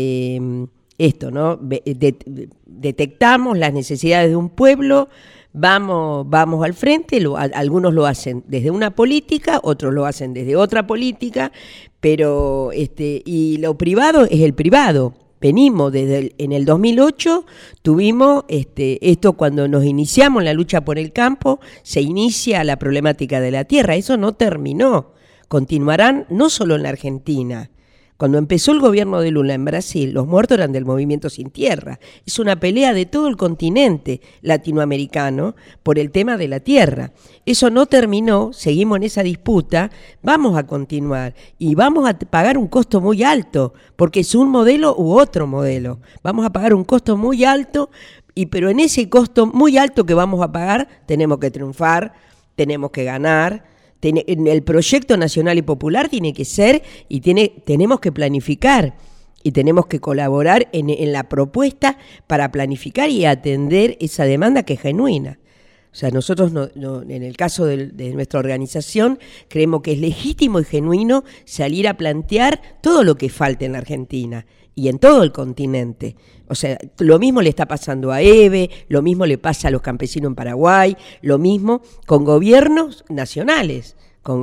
esto, ¿no? Detectamos las necesidades de un pueblo, vamos al frente, algunos lo hacen desde una política, otros lo hacen desde otra política, pero y lo privado es el privado. Venimos en el 2008, tuvimos esto cuando nos iniciamos en la lucha por el campo, se inicia la problemática de la tierra. Eso no terminó, continuarán no solo en la Argentina. Cuando empezó el gobierno de Lula en Brasil, los muertos eran del movimiento Sin Tierra. Es una pelea de todo el continente latinoamericano por el tema de la tierra. Eso no terminó, seguimos en esa disputa, vamos a continuar y vamos a pagar un costo muy alto, porque es un modelo u otro modelo. Vamos a pagar un costo muy alto, pero en ese costo muy alto que vamos a pagar tenemos que triunfar, tenemos que ganar. El proyecto nacional y popular tiene que ser y tenemos que planificar y tenemos que colaborar en la propuesta para planificar y atender esa demanda que es genuina. O sea, nosotros en el caso de nuestra organización creemos que es legítimo y genuino salir a plantear todo lo que falta en la Argentina y en todo el continente. O sea, lo mismo le está pasando a EVE, lo mismo le pasa a los campesinos en Paraguay, lo mismo con gobiernos nacionales.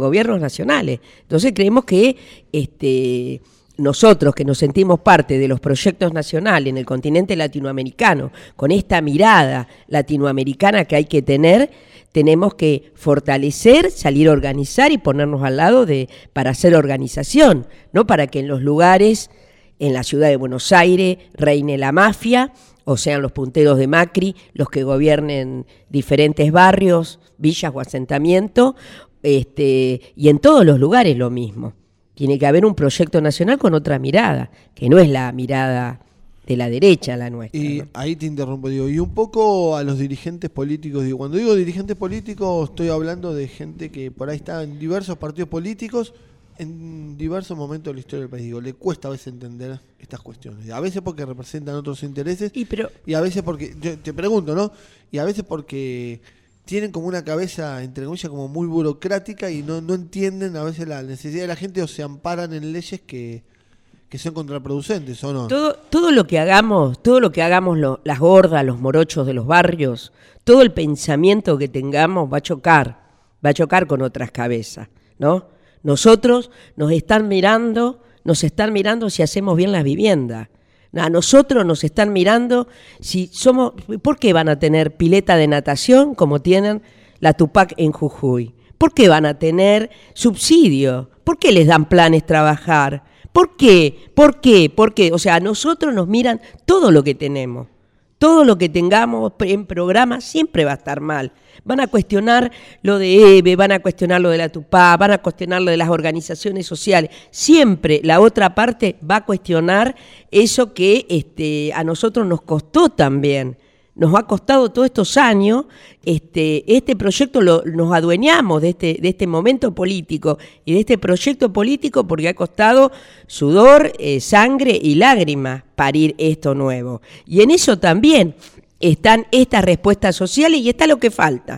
Entonces creemos que nosotros que nos sentimos parte de los proyectos nacionales en el continente latinoamericano, con esta mirada latinoamericana que hay que tener, tenemos que fortalecer, salir a organizar y ponernos al lado para hacer organización, no para que en los lugares, en la ciudad de Buenos Aires, reine la mafia, o sean los punteros de Macri los que gobiernen diferentes barrios, villas o asentamientos, y en todos los lugares lo mismo. Tiene que haber un proyecto nacional con otra mirada, que no es la mirada de la derecha, la nuestra. Y ¿no? Ahí te interrumpo, digo, y un poco a los dirigentes políticos, digo, cuando digo dirigentes políticos estoy hablando de gente que por ahí está en diversos partidos políticos en diversos momentos de la historia del país, digo, le cuesta a veces entender estas cuestiones. A veces porque representan otros intereses y a veces porque, yo te pregunto, ¿no? Y a veces porque tienen como una cabeza, entre comillas, como muy burocrática y no entienden a veces la necesidad de la gente o se amparan en leyes que son contraproducentes, ¿o no? Todo lo que hagamos las gordas, los morochos de los barrios, todo el pensamiento que tengamos va a chocar con otras cabezas, ¿no? Nosotros nos están mirando si hacemos bien las viviendas. A nosotros nos están mirando si somos... ¿Por qué van a tener pileta de natación como tienen la Tupac en Jujuy? ¿Por qué van a tener subsidio? ¿Por qué les dan planes trabajar? ¿Por qué? O sea, a nosotros nos miran todo lo que tenemos. Todo lo que tengamos en programa siempre va a estar mal. Van a cuestionar lo de EVE, van a cuestionar lo de la Tupac, van a cuestionar lo de las organizaciones sociales. Siempre la otra parte va a cuestionar eso que a nosotros nos costó también. Nos ha costado todos estos años, este proyecto nos adueñamos de este momento político y de este proyecto político porque ha costado sudor, sangre y lágrimas parir esto nuevo. Y en eso también están estas respuestas sociales y está lo que falta.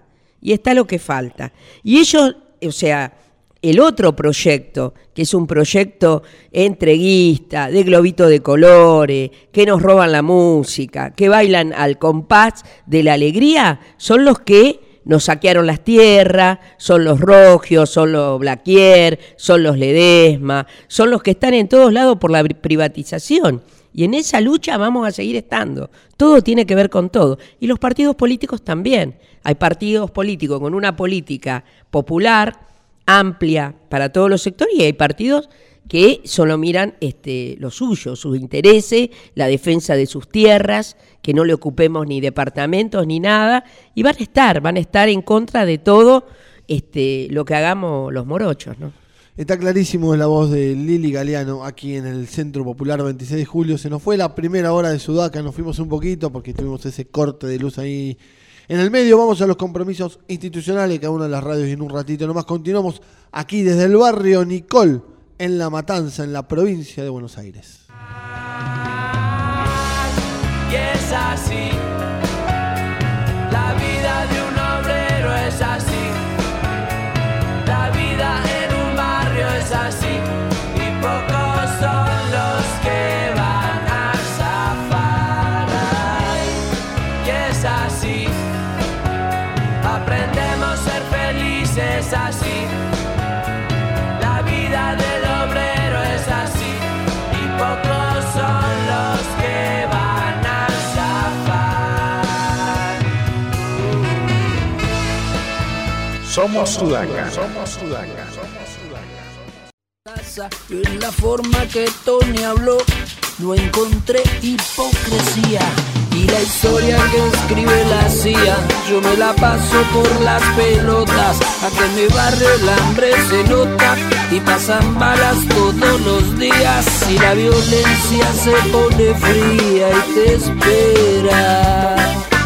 Y ellos, o sea, el otro proyecto, que es un proyecto entreguista, de globito de colores, que nos roban la música, que bailan al compás de la alegría, son los que nos saquearon las tierras, son los Rogios, son los Blaquier, son los Ledesma, son los que están en todos lados por la privatización. Y en esa lucha vamos a seguir estando. Todo tiene que ver con todo. Y los partidos políticos también. Hay partidos políticos con una política popular, amplia para todos los sectores, y hay partidos que solo miran lo suyo, sus intereses, la defensa de sus tierras, que no le ocupemos ni departamentos ni nada, y van a estar en contra de todo lo que hagamos los morochos, ¿no? Está clarísimo, es la voz de Lili Galeano aquí en el Centro Popular 26 de Julio. Se nos fue la primera hora de Sudaca, nos fuimos un poquito porque tuvimos ese corte de luz ahí en el medio. Vamos a los compromisos institucionales de cada una de las radios y en un ratito nomás continuamos aquí desde el barrio Nicol, en La Matanza, en la provincia de Buenos Aires. Y es así, la vida de un obrero es así, la vida en un barrio es así, y pocos son los que van a zafar. Ay, y es así, aprendemos a ser felices así, la vida del obrero es así, y pocos son los que van a zafar. Somos Sudaca. En la forma que Tony habló no encontré hipocresía, y la historia que escribe la CIA yo me la paso por las pelotas. Aquí en mi barrio el hambre se nota y pasan balas todos los días, y la violencia se pone fría y te espera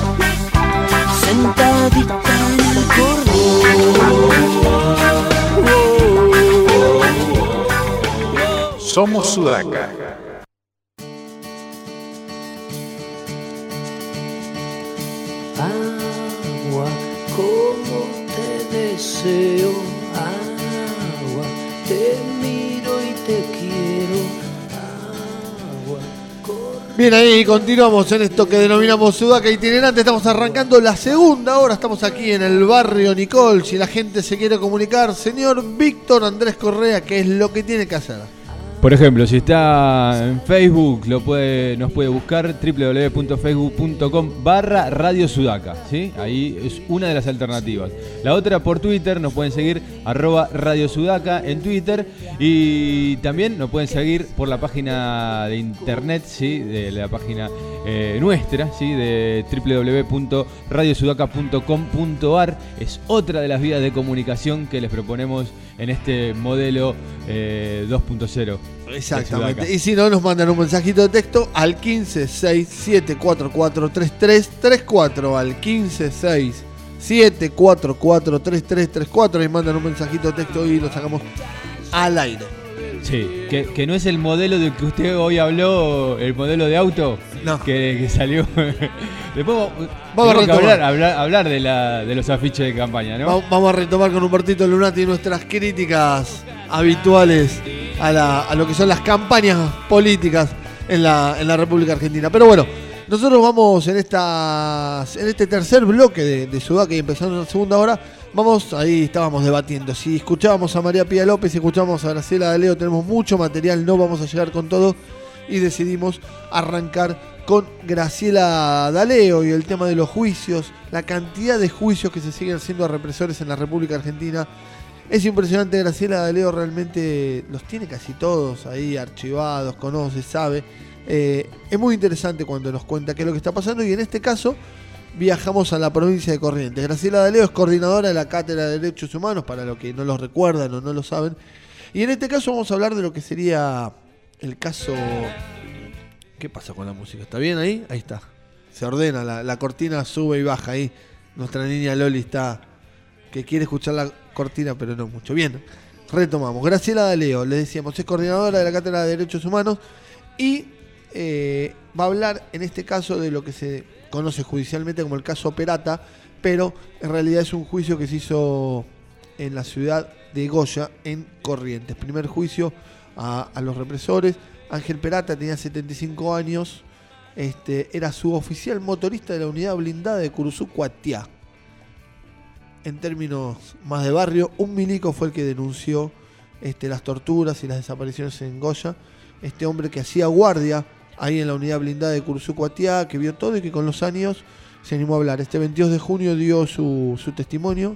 sentadita en el corredor. Somos Sudaca. Agua, como te deseo, agua, te miro y te quiero, agua, Bien, ahí continuamos en esto que denominamos Sudaca Itinerante. Estamos arrancando la segunda hora, estamos aquí en el barrio Nicol. Si la gente se quiere comunicar, señor Víctor Andrés Correa, ¿qué es lo que tiene que hacer? Por ejemplo, si está en Facebook, nos puede buscar www.facebook.com/Radio Sudaca, ¿sí? Ahí es una de las alternativas. La otra por Twitter, nos pueden seguir @Radio Sudaca en Twitter, y también nos pueden seguir por la página de internet, ¿sí? De la página nuestra, ¿sí? De www.radiosudaca.com.ar. Es otra de las vías de comunicación que les proponemos en este modelo 2.0. Exactamente. Y si no, nos mandan un mensajito de texto al 1567443334, al 1567443334, y mandan un mensajito de texto y lo sacamos al aire. Sí, que no es el modelo del que usted hoy habló, el modelo de auto que salió. Después vamos a hablar de los afiches de campaña, ¿no? Vamos a retomar con Humbertito Lunati nuestras críticas habituales a lo que son las campañas políticas en la República Argentina. Pero bueno, nosotros vamos en este tercer bloque de Sudaca y empezando la segunda hora. Ahí estábamos debatiendo. Si escuchábamos a María Pía López, si escuchábamos a Graciela D'Aleo, tenemos mucho material, no vamos a llegar con todo. Y decidimos arrancar con Graciela D'Aleo y el tema de los juicios, la cantidad de juicios que se siguen haciendo a represores en la República Argentina. Es impresionante, Graciela D'Aleo realmente los tiene casi todos ahí archivados, conoce, sabe. Es muy interesante cuando nos cuenta qué es lo que está pasando y en este caso viajamos a la provincia de Corrientes. Graciela D'Aleo es coordinadora de la Cátedra de Derechos Humanos, para los que no lo recuerdan o no lo saben. Y en este caso vamos a hablar de lo que sería el caso... ¿Qué pasa con la música? ¿Está bien ahí? Ahí está. Se ordena, la cortina sube y baja ahí. Nuestra niña Loli está... que quiere escuchar la cortina, pero no mucho. Bien, retomamos. Graciela D'Aleo, le decíamos, es coordinadora de la Cátedra de Derechos Humanos y va a hablar en este caso de lo que se conoce judicialmente como el caso Perata, pero en realidad es un juicio que se hizo en la ciudad de Goya, en Corrientes. Primer juicio a los represores. Ángel Perata tenía 75 años, era suboficial motorista de la unidad blindada de Curuzú Cuatiá. En términos más de barrio, un milico fue el que denunció las torturas y las desapariciones en Goya. Este hombre que hacía guardia ahí en la unidad blindada de Curuzú Cuatiá, que vio todo y que con los años se animó a hablar. Este 22 de junio dio su testimonio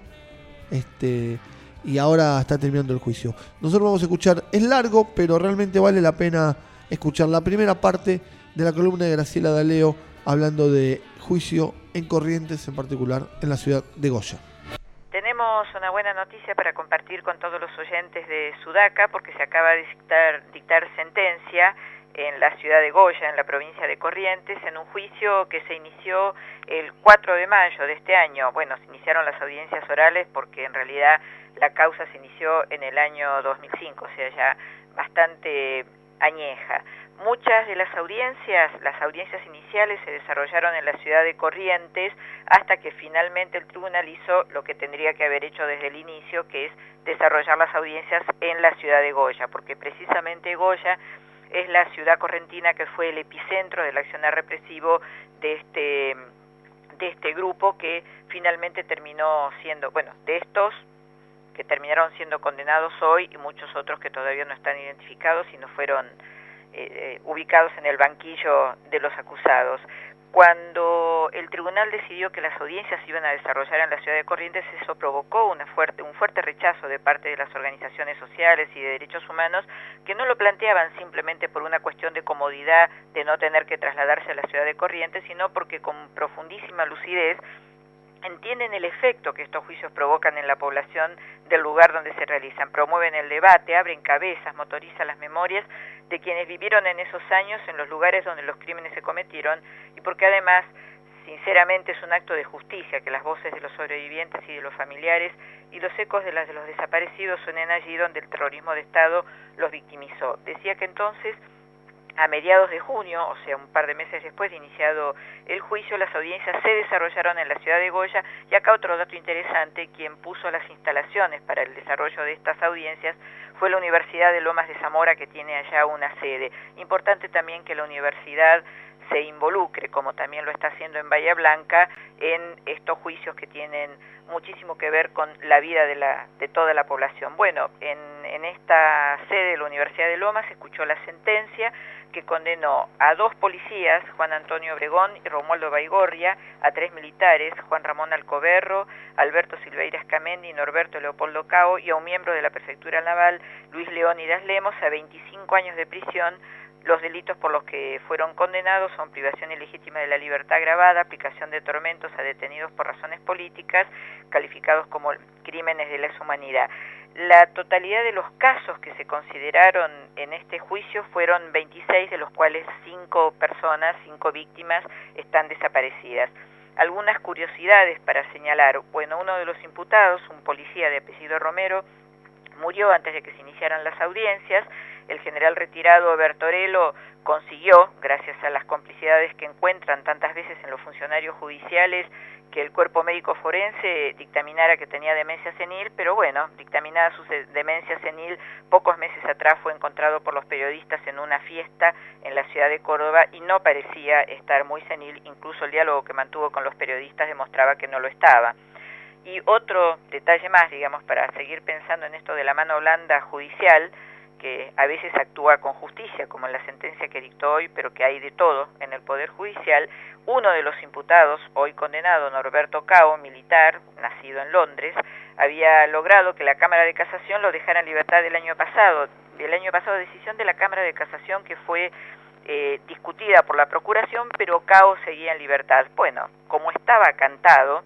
y ahora está terminando el juicio. Nosotros vamos a escuchar, es largo, pero realmente vale la pena escuchar la primera parte de la columna de Graciela D'Aleo hablando de juicio en Corrientes, en particular en la ciudad de Goya. Tenemos una buena noticia para compartir con todos los oyentes de Sudaca, porque se acaba de dictar sentencia en la ciudad de Goya, en la provincia de Corrientes, en un juicio que se inició el 4 de mayo de este año. Bueno, se iniciaron las audiencias orales porque en realidad la causa se inició en el año 2005, o sea, ya bastante añeja. Muchas de las audiencias iniciales se desarrollaron en la ciudad de Corrientes hasta que finalmente el tribunal hizo lo que tendría que haber hecho desde el inicio, que es desarrollar las audiencias en la ciudad de Goya, porque precisamente Goya es la ciudad correntina que fue el epicentro del accionar represivo de este grupo que finalmente terminó siendo, de estos que terminaron siendo condenados hoy y muchos otros que todavía no están identificados y no fueron ubicados en el banquillo de los acusados. Cuando el tribunal decidió que las audiencias se iban a desarrollar en la ciudad de Corrientes, eso provocó un fuerte rechazo de parte de las organizaciones sociales y de derechos humanos que no lo planteaban simplemente por una cuestión de comodidad de no tener que trasladarse a la ciudad de Corrientes, sino porque con profundísima lucidez entienden el efecto que estos juicios provocan en la población del lugar donde se realizan, promueven el debate, abren cabezas, motorizan las memorias de quienes vivieron en esos años en los lugares donde los crímenes se cometieron y porque además, sinceramente, es un acto de justicia que las voces de los sobrevivientes y de los familiares y los ecos de las de los desaparecidos suenen allí donde el terrorismo de Estado los victimizó. Decía que entonces, a mediados de junio, o sea, un par de meses después de iniciado el juicio, las audiencias se desarrollaron en la ciudad de Goya y acá otro dato interesante, quien puso las instalaciones para el desarrollo de estas audiencias fue la Universidad de Lomas de Zamora, que tiene allá una sede. Importante también que la universidad se involucre, como también lo está haciendo en Bahía Blanca, en estos juicios que tienen muchísimo que ver con la vida de toda la población. Bueno, en esta sede de la Universidad de Lomas se escuchó la sentencia que condenó a 2 policías, Juan Antonio Obregón y Romualdo Baigorria, a 3 militares, Juan Ramón Alcoberro, Alberto Silveira Escamendi y Norberto Leopoldo Cao, y a un miembro de la Prefectura Naval, Luis Leónidas Lemos, a 25 años de prisión. Los delitos por los que fueron condenados son privación ilegítima de la libertad agravada, aplicación de tormentos a detenidos por razones políticas, calificados como crímenes de lesa humanidad. La totalidad de los casos que se consideraron en este juicio fueron 26, de los cuales 5 víctimas están desaparecidas. Algunas curiosidades para señalar. Bueno, uno de los imputados, un policía de apellido Romero, murió antes de que se iniciaran las audiencias. El general retirado Bertorello consiguió, gracias a las complicidades que encuentran tantas veces en los funcionarios judiciales, que el cuerpo médico forense dictaminara que tenía demencia senil, pero bueno, dictaminada su demencia senil, pocos meses atrás fue encontrado por los periodistas en una fiesta en la ciudad de Córdoba y no parecía estar muy senil, incluso el diálogo que mantuvo con los periodistas demostraba que no lo estaba. Y otro detalle más, digamos, para seguir pensando en esto de la mano blanda judicial, que a veces actúa con justicia, como en la sentencia que dictó hoy, pero que hay de todo en el Poder Judicial. Uno de los imputados, hoy condenado, Norberto Cao, militar, nacido en Londres, había logrado que la Cámara de Casación lo dejara en libertad el año pasado, decisión de la Cámara de Casación que fue discutida por la Procuración, pero Cao seguía en libertad. Bueno, como estaba cantado,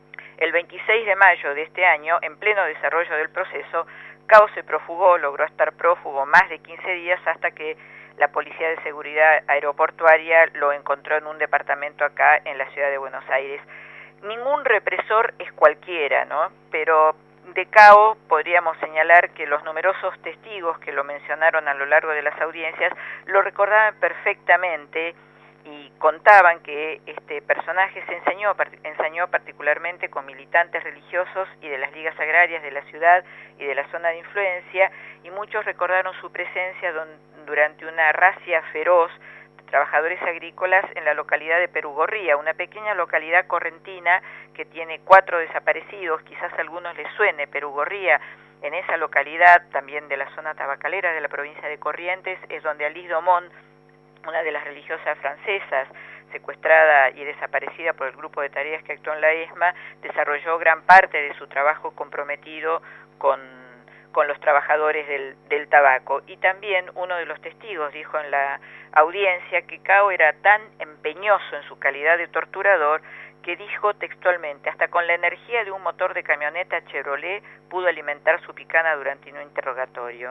el 26 de mayo de este año, en pleno desarrollo del proceso, Cao se profugó, logró estar prófugo más de 15 días hasta que la Policía de Seguridad Aeroportuaria lo encontró en un departamento acá en la ciudad de Buenos Aires. Ningún represor es cualquiera, ¿no? Pero de Cao podríamos señalar que los numerosos testigos que lo mencionaron a lo largo de las audiencias lo recordaban perfectamente y contaban que este personaje se ensañó particularmente con militantes religiosos y de las ligas agrarias de la ciudad y de la zona de influencia, y muchos recordaron su presencia durante una racia feroz de trabajadores agrícolas en la localidad de Perugorría, una pequeña localidad correntina que tiene 4 desaparecidos. Quizás a algunos les suene Perugorría. En esa localidad, también de la zona tabacalera de la provincia de Corrientes, es donde Alice Domon, una de las religiosas francesas secuestrada y desaparecida por el grupo de tareas que actuó en la ESMA, desarrolló gran parte de su trabajo comprometido con los trabajadores del tabaco. Y también uno de los testigos dijo en la audiencia que Cao era tan empeñoso en su calidad de torturador que dijo textualmente: hasta con la energía de un motor de camioneta Chevrolet pudo alimentar su picana durante un interrogatorio.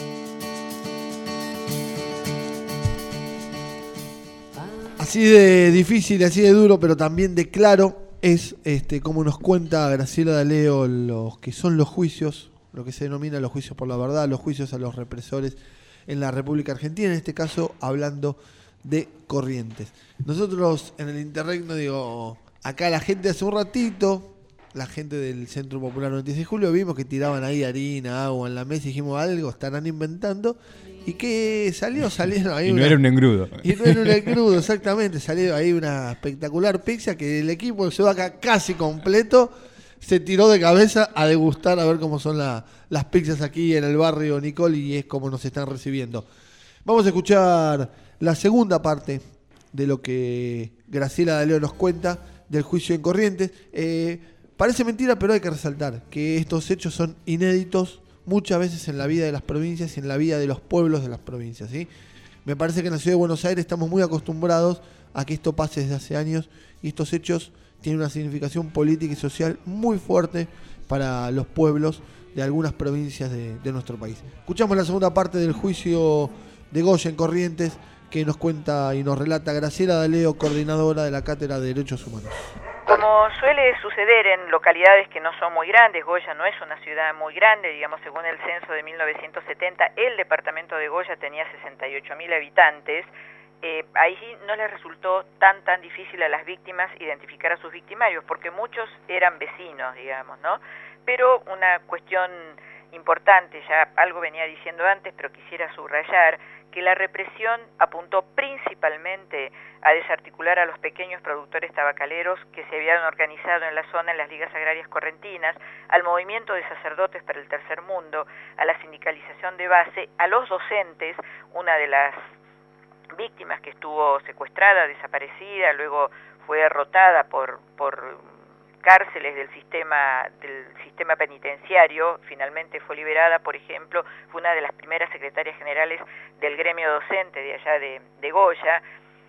Así de difícil, así de duro, pero también de claro es como nos cuenta Graciela D'Aleo los que son los juicios, lo que se denomina los juicios por la verdad, los juicios a los represores en la República Argentina, en este caso hablando de Corrientes. Nosotros en el interregno, acá la gente hace un ratito, la gente del Centro Popular 96 de Julio, vimos que tiraban ahí harina, agua en la mesa y dijimos algo estarán inventando. ¿Y qué salieron ahí? Y no era un engrudo. Y no era un engrudo, exactamente. Salió ahí una espectacular pizza que el equipo de Sudaca casi completo se tiró de cabeza a degustar, a ver cómo son las pizzas aquí en el barrio Nicole, y es como nos están recibiendo. Vamos a escuchar la segunda parte de lo que Graciela D'Aleo nos cuenta del juicio en Corrientes. Parece mentira, pero hay que resaltar que estos hechos son inéditos muchas veces en la vida de las provincias y en la vida de los pueblos de las provincias, ¿sí? Me parece que en la ciudad de Buenos Aires estamos muy acostumbrados a que esto pase desde hace años, y estos hechos tienen una significación política y social muy fuerte para los pueblos de algunas provincias de nuestro país. Escuchamos la segunda parte del juicio de Goya en Corrientes, que nos cuenta y nos relata Graciela D'Aleo, coordinadora de la Cátedra de Derechos Humanos. Como suele suceder en localidades que no son muy grandes, Goya no es una ciudad muy grande, digamos, según el censo de 1970, el departamento de Goya tenía 68.000 habitantes. Ahí no les resultó tan difícil a las víctimas identificar a sus victimarios, porque muchos eran vecinos, digamos, ¿no? Pero una cuestión importante, ya algo venía diciendo antes, pero quisiera subrayar, que la represión apuntó principalmente a desarticular a los pequeños productores tabacaleros que se habían organizado en la zona en las ligas agrarias correntinas, al movimiento de sacerdotes para el tercer mundo, a la sindicalización de base, a los docentes. Una de las víctimas que estuvo secuestrada, desaparecida, luego fue derrotada por cárceles del sistema penitenciario, finalmente fue liberada, por ejemplo, fue una de las primeras secretarias generales del gremio docente de allá de Goya,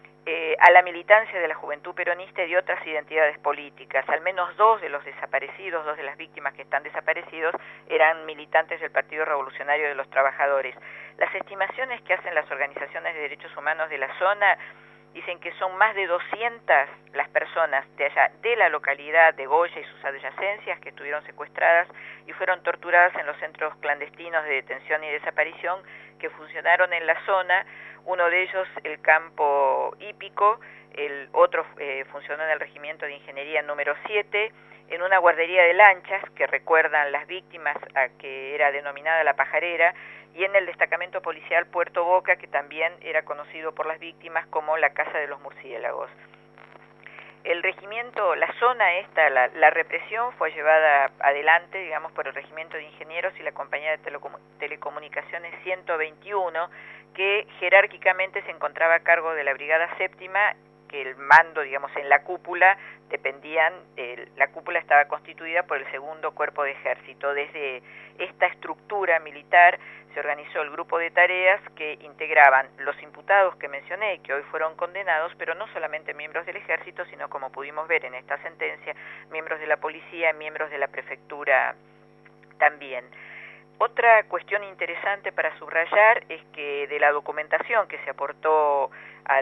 a la militancia de la Juventud Peronista y de otras identidades políticas. Al menos 2 de los desaparecidos, 2 de las víctimas que están desaparecidos, eran militantes del Partido Revolucionario de los Trabajadores. Las estimaciones que hacen las organizaciones de derechos humanos de la zona Dicen que son más de 200 las personas de allá, de la localidad de Goya y sus adyacencias, que estuvieron secuestradas y fueron torturadas en los centros clandestinos de detención y desaparición que funcionaron en la zona. Uno de ellos, el campo hípico, el otro funcionó en el Regimiento de Ingeniería número 7, en una guardería de lanchas que recuerdan las víctimas, a que era denominada La Pajarera, y en el destacamento policial Puerto Boca, que también era conocido por las víctimas como la Casa de los Murciélagos. El regimiento, la zona esta, la represión fue llevada adelante, digamos, por el Regimiento de Ingenieros y la Compañía de Telecomunicaciones 121, que jerárquicamente se encontraba a cargo de la Brigada Séptima, que el mando, digamos, en la cúpula la cúpula estaba constituida por el segundo cuerpo de ejército. Desde esta estructura militar se organizó el grupo de tareas que integraban los imputados que mencioné y que hoy fueron condenados, pero no solamente miembros del ejército, sino, como pudimos ver en esta sentencia, miembros de la policía, miembros de la prefectura también. Otra cuestión interesante para subrayar es que de la documentación que se aportó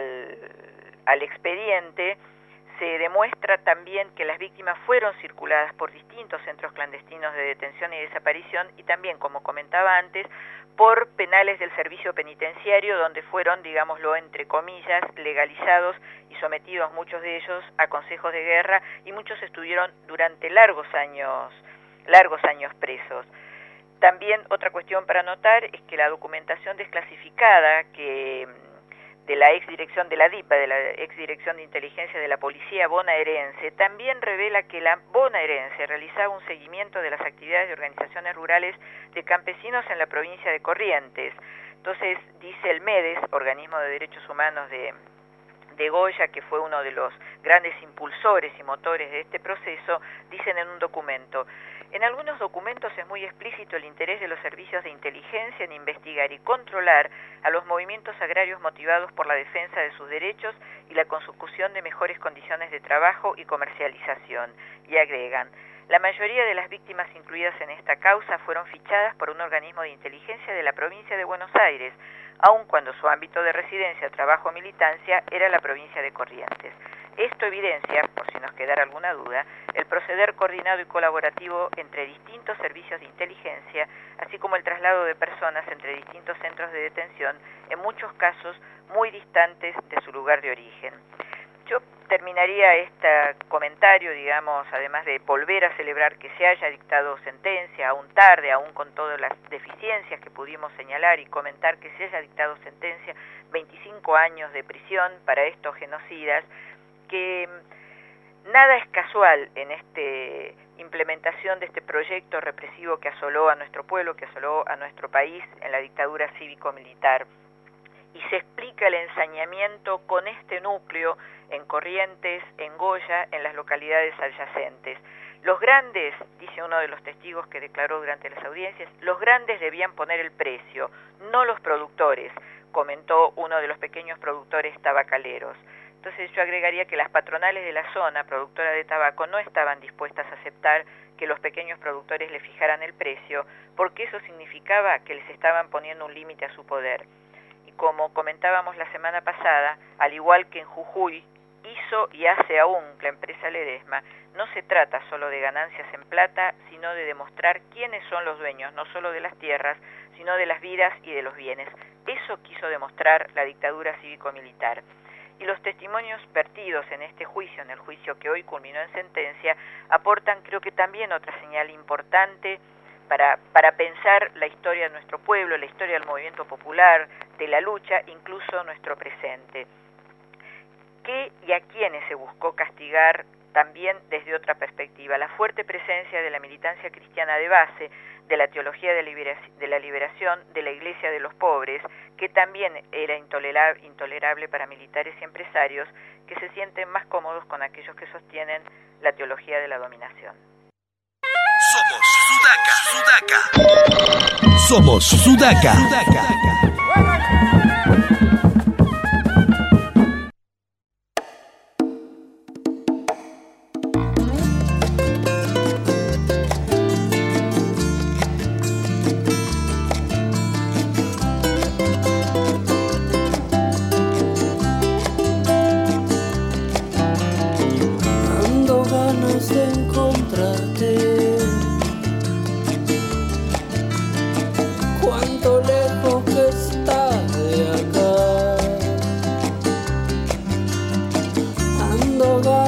al expediente, se demuestra también que las víctimas fueron circuladas por distintos centros clandestinos de detención y desaparición, y también, como comentaba antes, por penales del servicio penitenciario, donde fueron, digámoslo entre comillas, legalizados y sometidos muchos de ellos a consejos de guerra, y muchos estuvieron durante largos años presos. También otra cuestión para notar es que la documentación desclasificada de la exdirección de la DIPA, de la exdirección de inteligencia de la policía bonaerense, también revela que la bonaerense realizaba un seguimiento de las actividades de organizaciones rurales de campesinos en la provincia de Corrientes. Entonces, dice el MEDES, Organismo de Derechos Humanos de Goya, que fue uno de los grandes impulsores y motores de este proceso, dicen en un documento: en algunos documentos es muy explícito el interés de los servicios de inteligencia en investigar y controlar a los movimientos agrarios motivados por la defensa de sus derechos y la consecución de mejores condiciones de trabajo y comercialización. Y agregan: la mayoría de las víctimas incluidas en esta causa fueron fichadas por un organismo de inteligencia de la provincia de Buenos Aires, aun cuando su ámbito de residencia, trabajo o militancia era la provincia de Corrientes. Esto evidencia, por si nos quedara alguna duda, el proceder coordinado y colaborativo entre distintos servicios de inteligencia, así como el traslado de personas entre distintos centros de detención, en muchos casos muy distantes de su lugar de origen. Yo terminaría este comentario, digamos, además de volver a celebrar que se haya dictado sentencia, aún tarde, aún con todas las deficiencias que pudimos señalar, y comentar que se haya dictado sentencia, 25 años de prisión para estos genocidas, que nada es casual en esta implementación de este proyecto represivo que asoló a nuestro pueblo, que asoló a nuestro país en la dictadura cívico-militar. Y se explica el ensañamiento con este núcleo en Corrientes, en Goya, en las localidades adyacentes. Los grandes, dice uno de los testigos que declaró durante las audiencias, los grandes debían poner el precio, no los productores, comentó uno de los pequeños productores tabacaleros. Entonces yo agregaría que las patronales de la zona productora de tabaco no estaban dispuestas a aceptar que los pequeños productores le fijaran el precio, porque eso significaba que les estaban poniendo un límite a su poder. Y como comentábamos la semana pasada, al igual que en Jujuy, hizo y hace aún la empresa Ledesma, no se trata solo de ganancias en plata, sino de demostrar quiénes son los dueños, no solo de las tierras, sino de las vidas y de los bienes. Eso quiso demostrar la dictadura cívico-militar. Y los testimonios vertidos en este juicio, en el juicio que hoy culminó en sentencia, aportan, creo que también, otra señal importante para pensar la historia de nuestro pueblo, la historia del movimiento popular, de la lucha, incluso nuestro presente. ¿Qué y a quiénes se buscó castigar? También desde otra perspectiva, la fuerte presencia de la militancia cristiana de base, de la teología de la liberación, de la Iglesia de los pobres, que también era intolerable para militares y empresarios que se sienten más cómodos con aquellos que sostienen la teología de la dominación. Somos Sudaca. Somos Sudaca.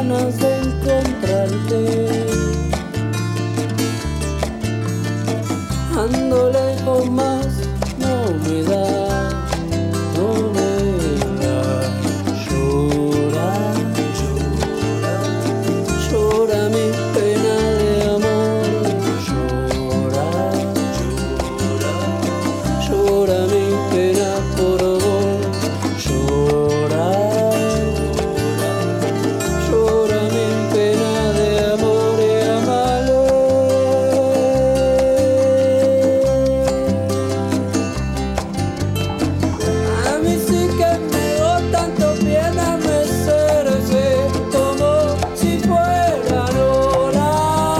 ganas de encontrarte. Ando lejos más, no me da, no me da. Llora, llora, llora mi pena de amor. Llora, llora, llora mi pena por vos. Llora, llora mi pena de amor y amalo. A mí sí que me dio tanto pena mecerse como si fueran olas.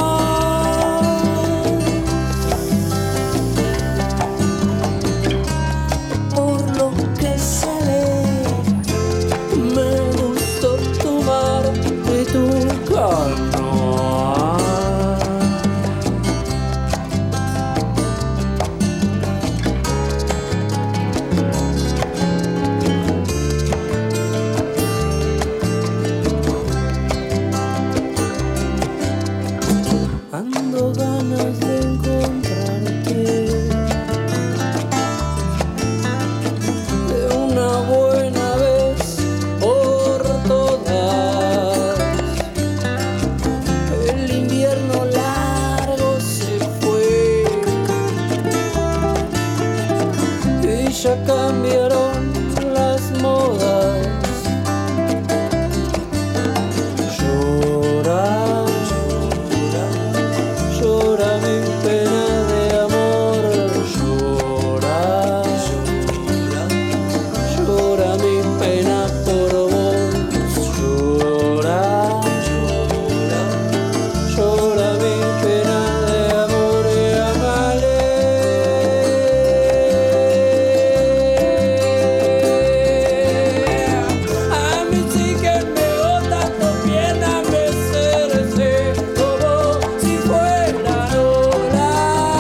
Por lo que se ve, me gustó tomar de tu canoa. Ando ganas de encontrarte, de una buena vez por todas. El invierno largo se fue y ya cambiaron las modas. Llora, llora, llora mi pena de amor. Llora, llora, llora mi pena por vos. Llora, llora, llora mi pena de amor y amale. A mí sí que me dio tanto pena mecerse como si fuera olas.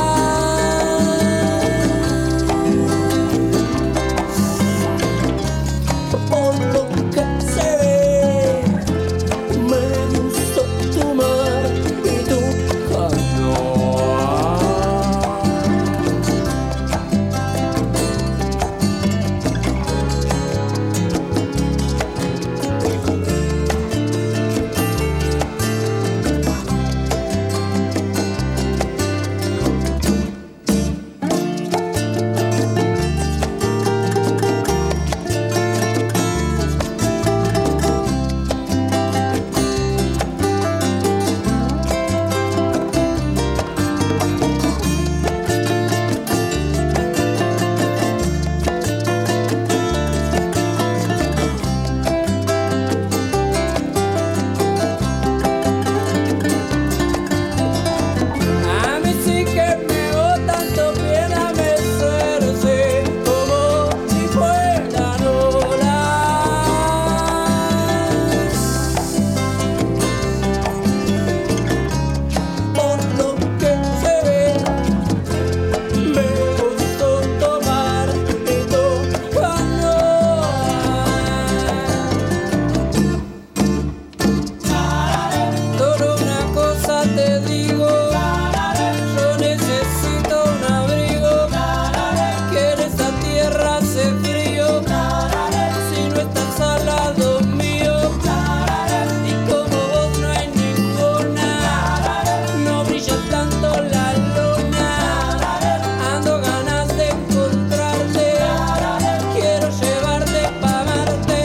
Por lo que se ve, me gustó tu mar y tu canoa. A mí sí que me dio tanto pena mecerse como si fueran olas. Por lo que se ve, me gustó tomar de tu canoa. Solo una cosa te digo, yo necesito un abrigo, que en esta tierra hace frío, si no estás al lado mío, y como vos no hay ninguna, no brilla tanto la luna, ando ganas de encontrarte, quiero llevarte pa' amarte.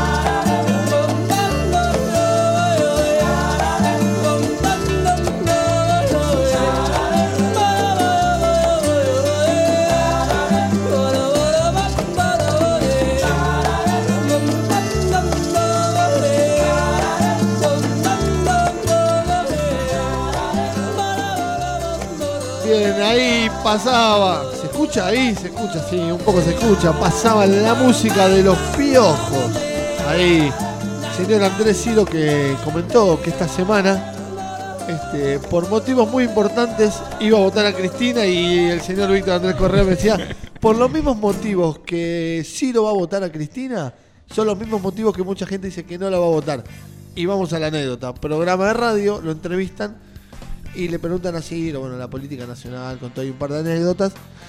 Bien, ahí pasaba. ¿Se escucha ahí? Se escucha, sí, un poco se escucha. Pasaba la música de Los Piojos. Ahí, señor Andrés Ciro, que comentó que esta semana, por motivos muy importantes, iba a votar a Cristina, y el señor Víctor Andrés Correa me decía, por los mismos motivos que Ciro va a votar a Cristina, son los mismos motivos que mucha gente dice que no la va a votar. Y vamos a la anécdota. Programa de radio, lo entrevistan y le preguntan así, bueno, la política nacional, con todo y un par de anécdotas.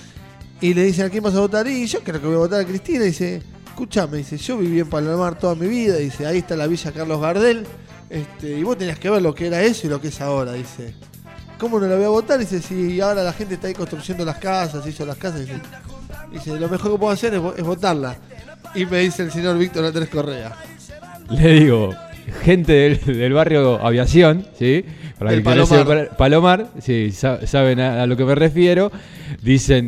Y le dicen, ¿a quién vas a votar? Y yo creo que voy a votar a Cristina. Y dice, escúchame, dice, yo viví en Palomar toda mi vida. Dice, ahí está la Villa Carlos Gardel. Y vos tenías que ver lo que era eso y lo que es ahora. Dice, ¿cómo no la voy a votar? Dice, si ahora la gente está ahí construyendo las casas, hizo las casas. Dice, lo mejor que puedo hacer es votarla. Y me dice el señor Víctor Andrés Correa. Le digo, gente del barrio Aviación, ¿sí? Para el Palomar, sí, saben a lo que me refiero. Dicen,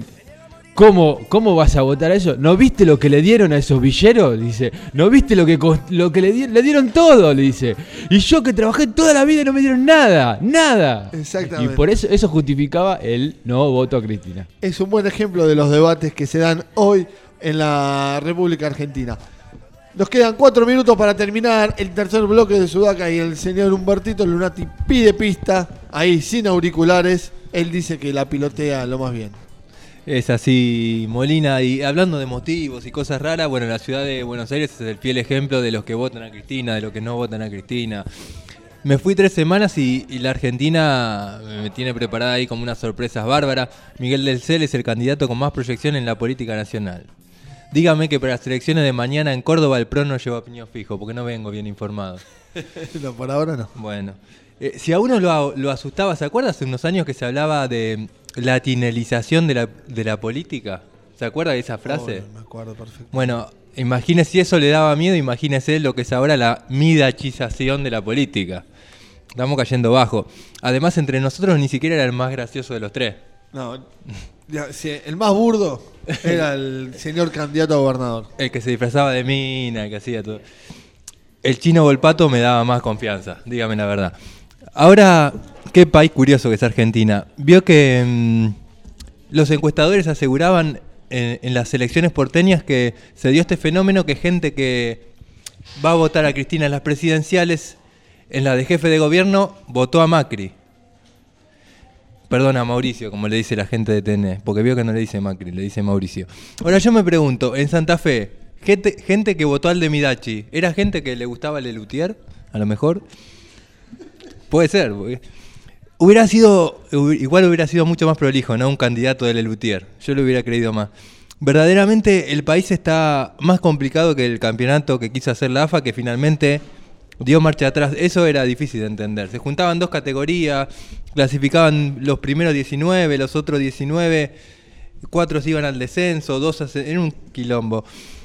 ¿cómo vas a votar eso? ¿No viste lo que le dieron a esos villeros? Dice, ¿no viste lo que le dieron todo? Le dice. Y yo que trabajé toda la vida y no me dieron nada. Exactamente. Y por eso justificaba el no voto a Cristina. Es un buen ejemplo de los debates que se dan hoy en la República Argentina. Nos quedan 4 minutos para terminar el tercer bloque de Sudaca y el señor Humbertito Lunati pide pista, ahí sin auriculares. Él dice que la pilotea lo más bien. Es así, Molina, y hablando de motivos y cosas raras, bueno, la ciudad de Buenos Aires es el fiel ejemplo de los que votan a Cristina, de los que no votan a Cristina. Me fui 3 semanas y la Argentina me tiene preparada ahí como unas sorpresas bárbaras. Miguel del Cel es el candidato con más proyección en la política nacional. Dígame que para las elecciones de mañana en Córdoba el PRO no lleva opinión fijo, porque no vengo bien informado. No, por ahora no. Bueno, si a uno lo asustaba, ¿se acuerda hace unos años que se hablaba de latinalización de la política? ¿Se acuerda de esa frase? Me acuerdo perfecto. Bueno, imagínese si eso le daba miedo, imagínese lo que es ahora la midachización de la política. Estamos cayendo bajo. Además, entre nosotros ni siquiera era el más gracioso de los 3. No, el más burdo era el señor candidato a gobernador. El que se disfrazaba de mina, el que hacía todo. El Chino Volpato me daba más confianza, dígame la verdad. Ahora, qué país curioso que es Argentina. Vio que los encuestadores aseguraban en las elecciones porteñas que se dio este fenómeno que gente que va a votar a Cristina en las presidenciales, en la de jefe de gobierno, votó a Macri. Perdón, a Mauricio, como le dice la gente de TN, porque veo que no le dice Macri, le dice Mauricio. Ahora yo me pregunto, en Santa Fe, gente que votó al de Midachi, ¿era gente que le gustaba Lelutier? A lo mejor. Puede ser. Igual hubiera sido mucho más prolijo, ¿no? Un candidato de Lelutier. Yo lo hubiera creído más. Verdaderamente el país está más complicado que el campeonato que quiso hacer la AFA, que finalmente dio marcha atrás. Eso era difícil de entender. Se juntaban 2 categorías, clasificaban los primeros 19, los otros 19, 4 se iban al descenso, 2 era un quilombo.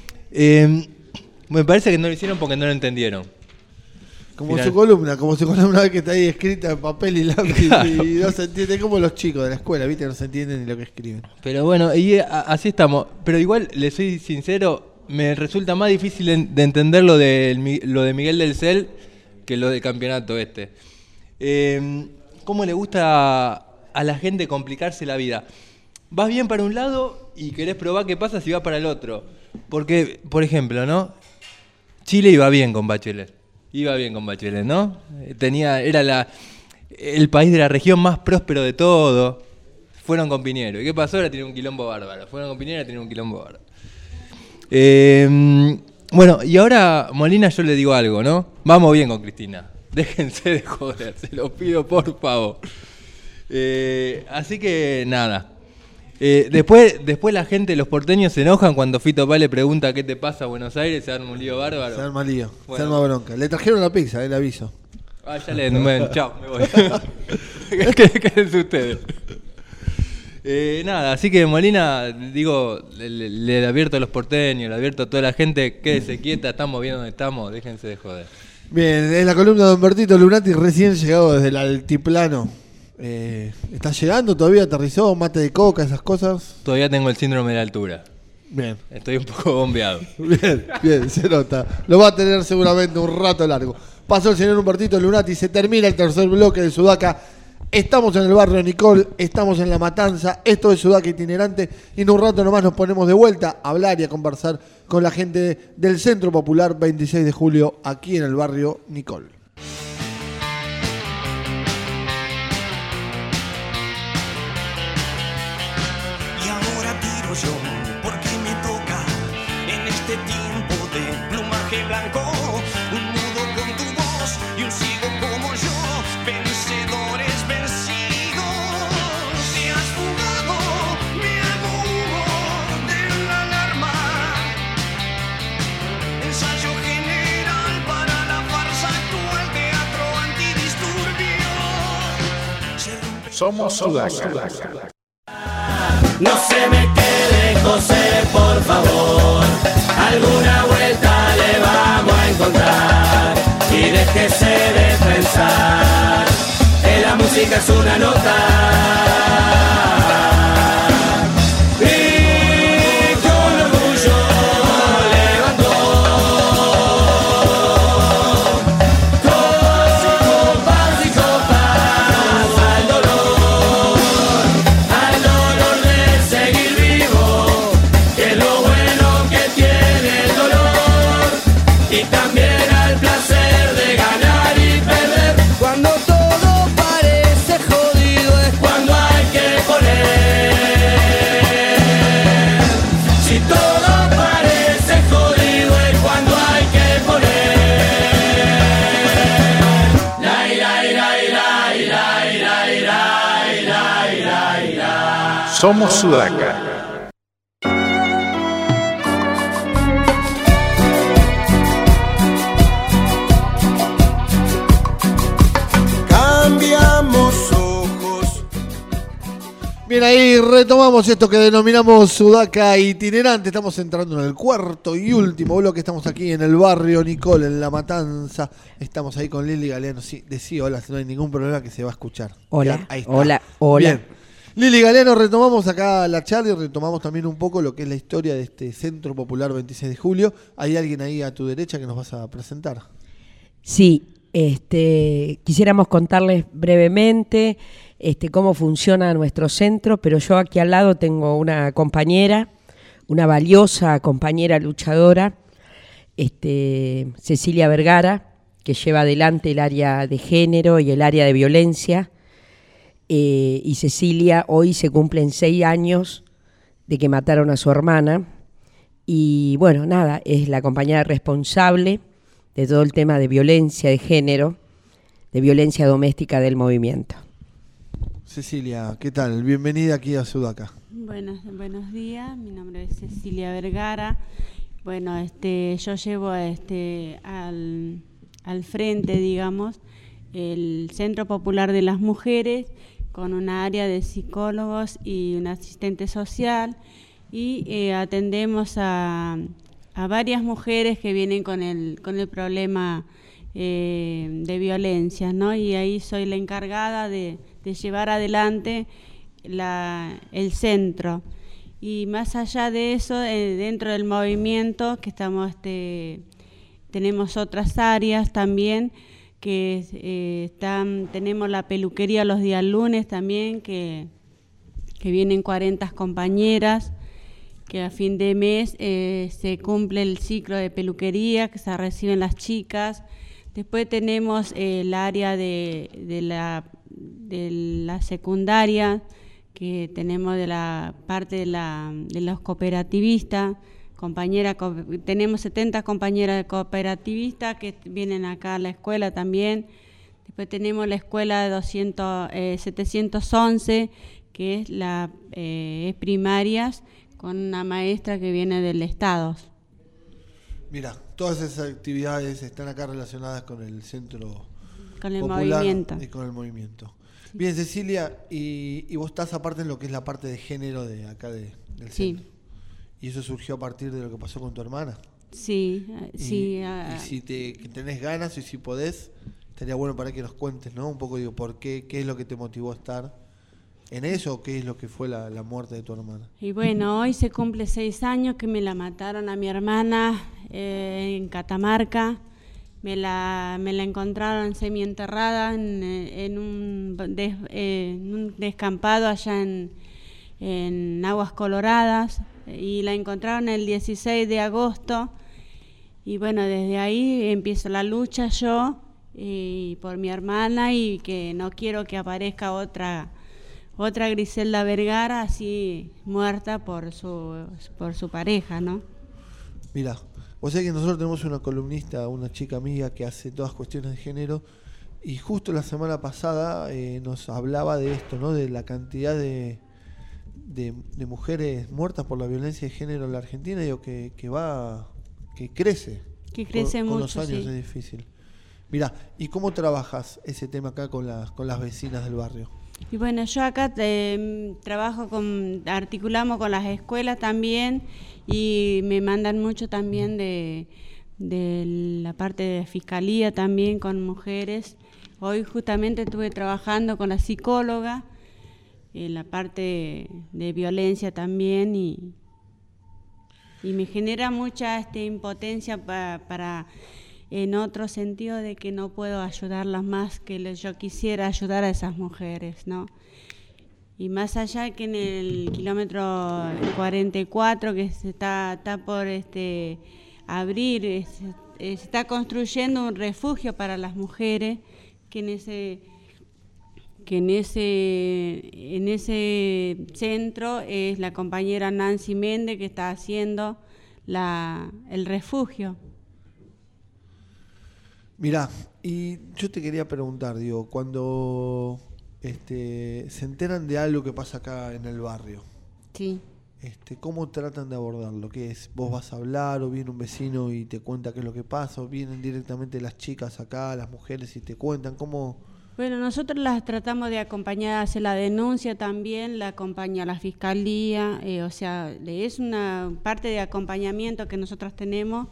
Me parece que no lo hicieron porque no lo entendieron. Como su columna que está ahí escrita en papel y lápiz. Claro. Y no se entiende, como los chicos de la escuela, ¿viste? No se entienden ni lo que escriben. Pero bueno, y así estamos. Pero igual, le soy sincero, me resulta más difícil de entender lo de Miguel del Cel que lo del campeonato este. ¿Cómo le gusta a la gente complicarse la vida? Vas bien para un lado y querés probar qué pasa si vas para el otro. Porque, por ejemplo, ¿no? Chile iba bien con Bachelet, ¿no? Era el país de la región más próspero de todo. Fueron con Piñero. ¿Y qué pasó? Ahora tiene un quilombo bárbaro. Fueron con Piñero, tiene un quilombo bárbaro. Bueno, y ahora, Molina, yo le digo algo, ¿no? Vamos bien con Cristina. Déjense de joder, se lo pido por favor. Así que nada. Después la gente, los porteños se enojan cuando Fito Páez le pregunta qué te pasa a Buenos Aires, se arma un lío bárbaro. Se arma lío, bueno. Se arma bronca. Le trajeron la pizza, le aviso. Bueno, chao, me voy. Quédense ustedes. Nada, así que Molina, digo, le advierto a los porteños, le advierto a toda la gente, quédese quieta, estamos bien donde estamos, déjense de joder. Bien, en la columna de Humbertito Lunati, recién llegado desde el altiplano. ¿Está llegando todavía? ¿Aterrizó? ¿Mate de coca? ¿Esas cosas? Todavía tengo el síndrome de la altura. Bien. Estoy un poco bombeado. Bien, se nota. Lo va a tener seguramente un rato largo. Pasó el señor Humbertito Lunati, se termina el tercer bloque de Sudaca. Estamos en el barrio Nicol, estamos en La Matanza, esto es Sudaca Itinerante y en un rato nomás nos ponemos de vuelta a hablar y a conversar con la gente del Centro Popular 26 de Julio aquí en el barrio Nicol. Y ahora tiro yo, porque me toca en este tiempo de plumaje blanco, un nudo con tu voz Somos Sudaca. No se me quede, José, por favor. Alguna vuelta le vamos a encontrar. Y déjese de pensar que la música es una nota. Y con orgullo levantó copas y copas al dolor de seguir vivo, que es lo bueno que tiene el dolor, y también al placer de ganar y perder. Cuando todo parece jodido es cuando hay que poner. Si todo parece jodido es cuando hay que poner. La ira, ira, ira, ira, ira, ira, ira, ira, ira. Somos Sudaca. Cambiamos ojos. Bien, ahí retomamos esto que denominamos Sudaca itinerante. Estamos entrando en el cuarto y último bloque. Estamos aquí en el barrio Nicole, en La Matanza. Estamos ahí con Lili Galeano. Sí, decí hola, no hay ningún problema, que se va a escuchar. Hola, Bien, ahí está. hola. Bien. Lili Galeano, retomamos acá la charla y retomamos también un poco lo que es la historia de este Centro Popular 26 de Julio. ¿Hay alguien ahí a tu derecha que nos vas a presentar? Sí, quisiéramos contarles brevemente cómo funciona nuestro centro, pero yo aquí al lado tengo una compañera, una valiosa compañera luchadora, Cecilia Vergara, que lleva adelante el área de género y el área de violencia. Y Cecilia, hoy se cumplen 6 años de que mataron a su hermana, y bueno, nada, es la compañera responsable de todo el tema de violencia de género, de violencia doméstica del movimiento. Cecilia, ¿qué tal? Bienvenida aquí a Sudaca. Buenos días, mi nombre es Cecilia Vergara. Bueno, yo llevo al frente, digamos, el Centro Popular de las Mujeres, con una área de psicólogos y un asistente social, y atendemos a varias mujeres que vienen con el problema de violencia, ¿no? Y ahí soy la encargada de llevar adelante el centro. Y más allá de eso, dentro del movimiento que estamos, tenemos otras áreas también, que tenemos la peluquería los días lunes también, que vienen 40 compañeras, que a fin de mes se cumple el ciclo de peluquería, que se reciben las chicas. Después tenemos el área de la secundaria, que tenemos de la parte de los cooperativistas. Tenemos 70 compañeras de cooperativistas que vienen acá a la escuela también. Después tenemos la escuela de 711, que es es primarias, con una maestra que viene del Estado. Mira, todas esas actividades están acá relacionadas con el Centro con el Popular movimiento. Y con el movimiento. Bien, Cecilia, y vos estás aparte en lo que es la parte de género de acá del sí. centro. ¿Y eso surgió a partir de lo que pasó con tu hermana? Sí, sí. Y si tenés ganas y si podés, estaría bueno para que nos cuentes, ¿no? Un poco, digo, ¿por qué? ¿Qué es lo que te motivó a estar en eso? ¿O qué es lo que fue la muerte de tu hermana? Y bueno, hoy se cumple 6 años que me la mataron a mi hermana en Catamarca. Me la encontraron semienterrada en un descampado allá en Aguas Coloradas, y la encontraron el 16 de agosto. Y bueno, desde ahí empiezo la lucha yo y por mi hermana, y que no quiero que aparezca otra Griselda Vergara así muerta por su pareja, ¿no? Mira, o sea que nosotros tenemos una columnista, una chica amiga que hace todas cuestiones de género, y justo la semana pasada nos hablaba de esto, ¿no? De la cantidad de mujeres muertas por la violencia de género en la Argentina, digo, que crece. Que crece mucho, con los años, sí. Es difícil. Mirá, ¿y cómo trabajas ese tema acá con las vecinas del barrio? Y bueno, yo acá articulamos con las escuelas también y me mandan mucho también de la parte de fiscalía también con mujeres. Hoy justamente estuve trabajando con la psicóloga en la parte de violencia también y me genera mucha impotencia para en otro sentido de que no puedo ayudarlas más que yo quisiera ayudar a esas mujeres, ¿no? Y más allá que en el kilómetro 44 que se está por abrir, se está construyendo un refugio para las mujeres que en ese centro es la compañera Nancy Méndez que está haciendo el refugio. Mirá, y yo te quería preguntar, digo, cuando se enteran de algo que pasa acá en el barrio, sí. ¿Cómo tratan de abordarlo? ¿Qué es? ¿Vos vas a hablar o viene un vecino y te cuenta qué es lo que pasa? ¿O vienen directamente las chicas acá, las mujeres, y te cuentan cómo...? Bueno, nosotros las tratamos de acompañar, hacer la denuncia también, la acompaña la fiscalía, o sea, es una parte de acompañamiento que nosotros tenemos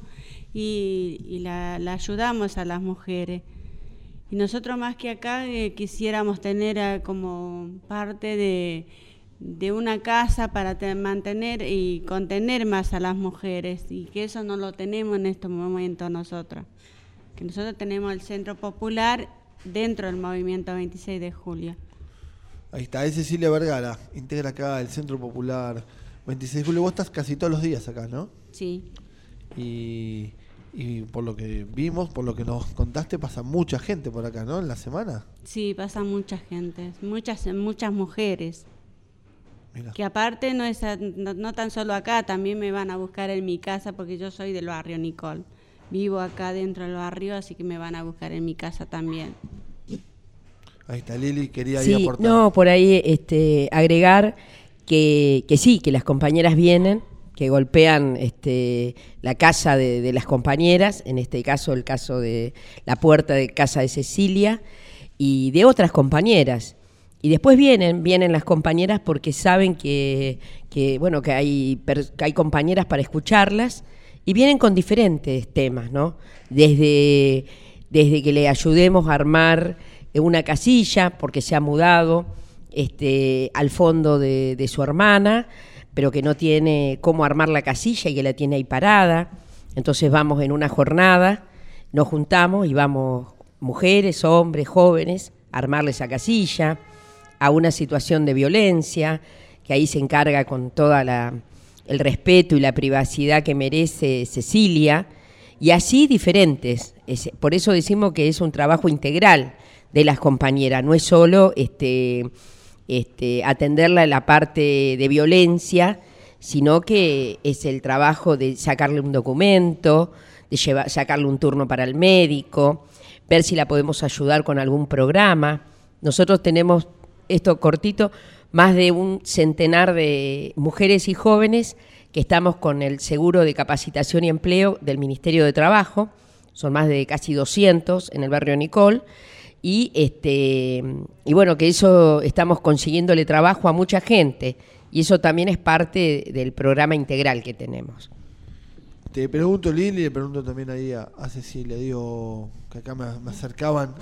y la ayudamos a las mujeres. Y nosotros más que acá quisiéramos tener como parte de una casa para mantener y contener más a las mujeres, y que eso no lo tenemos en este momento nosotros. Que nosotros tenemos el Centro Popular dentro del movimiento 26 de julio. Ahí está, es Cecilia Vergara, integra acá el Centro Popular 26 de julio. Vos estás casi todos los días acá, ¿no? Sí. Y por lo que vimos, por lo que nos contaste, pasa mucha gente por acá, ¿no? En la semana. Sí, pasa mucha gente, muchas mujeres. Mirá. Que aparte no tan solo acá, también me van a buscar en mi casa porque yo soy del barrio Nicol. Vivo acá dentro del barrio, así que me van a buscar en mi casa también. Ahí está, Lili, quería ir a aportar. No, por ahí agregar que sí, que las compañeras vienen, que golpean la casa de las compañeras, en este caso el caso de la puerta de casa de Cecilia y de otras compañeras. Y después vienen las compañeras porque saben que hay compañeras para escucharlas. Y vienen con diferentes temas, ¿no? Desde que le ayudemos a armar una casilla, porque se ha mudado al fondo de su hermana, pero que no tiene cómo armar la casilla y que la tiene ahí parada. Entonces vamos en una jornada, nos juntamos y vamos mujeres, hombres, jóvenes, a armarle esa casilla, a una situación de violencia, que ahí se encarga con toda el respeto y la privacidad que merece Cecilia, y así diferentes. Por eso decimos que es un trabajo integral de las compañeras, no es solo atenderla en la parte de violencia, sino que es el trabajo de sacarle un documento, de sacarle un turno para el médico, ver si la podemos ayudar con algún programa. Nosotros tenemos, esto cortito, más de un centenar de mujeres y jóvenes que estamos con el seguro de capacitación y empleo del Ministerio de Trabajo, son más de casi 200 en el barrio Nicol, y bueno, que eso estamos consiguiéndole trabajo a mucha gente, y eso también es parte del programa integral que tenemos. Te pregunto, Lili, le pregunto también ahí a Cecilia, digo, que acá me acercaban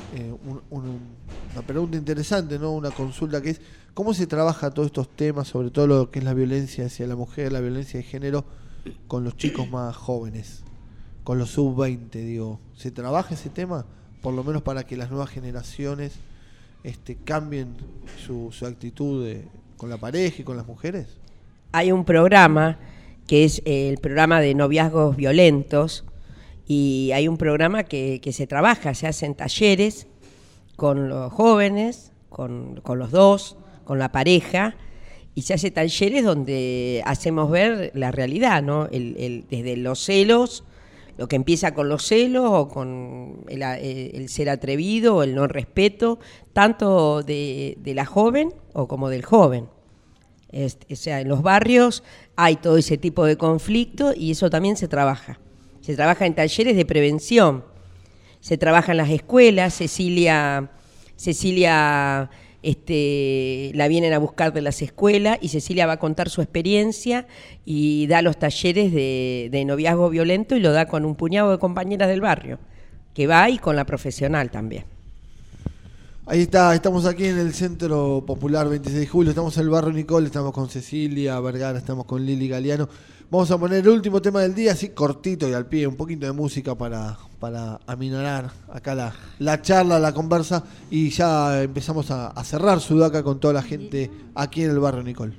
una pregunta interesante, ¿no? Una consulta que es, ¿cómo se trabaja todos estos temas, sobre todo lo que es la violencia hacia la mujer, la violencia de género, con los chicos más jóvenes, con los sub-20, digo? ¿Se trabaja ese tema? Por lo menos para que las nuevas generaciones cambien su actitud con la pareja y con las mujeres. Hay un programa que es el programa de noviazgos violentos, y hay un programa que se trabaja, se hacen talleres con los jóvenes, con los dos, con la pareja, y se hace talleres donde hacemos ver la realidad, ¿no? Desde los celos, lo que empieza con los celos o con el ser atrevido o el no respeto, tanto de la joven o como del joven. O sea, en los barrios hay todo ese tipo de conflicto y eso también se trabaja. Se trabaja en talleres de prevención, se trabaja en las escuelas. Cecilia la vienen a buscar de las escuelas y Cecilia va a contar su experiencia y da los talleres de noviazgo violento y lo da con un puñado de compañeras del barrio, que va y con la profesional también. Ahí está, estamos aquí en el Centro Popular 26 de Julio, estamos en el barrio Nicole, estamos con Cecilia Vergara, estamos con Lili Galeano. Vamos a poner el último tema del día, así cortito y al pie, un poquito de música para aminorar acá la charla, la conversa, y ya empezamos a cerrar Sudaca con toda la gente aquí en el barrio Nicole.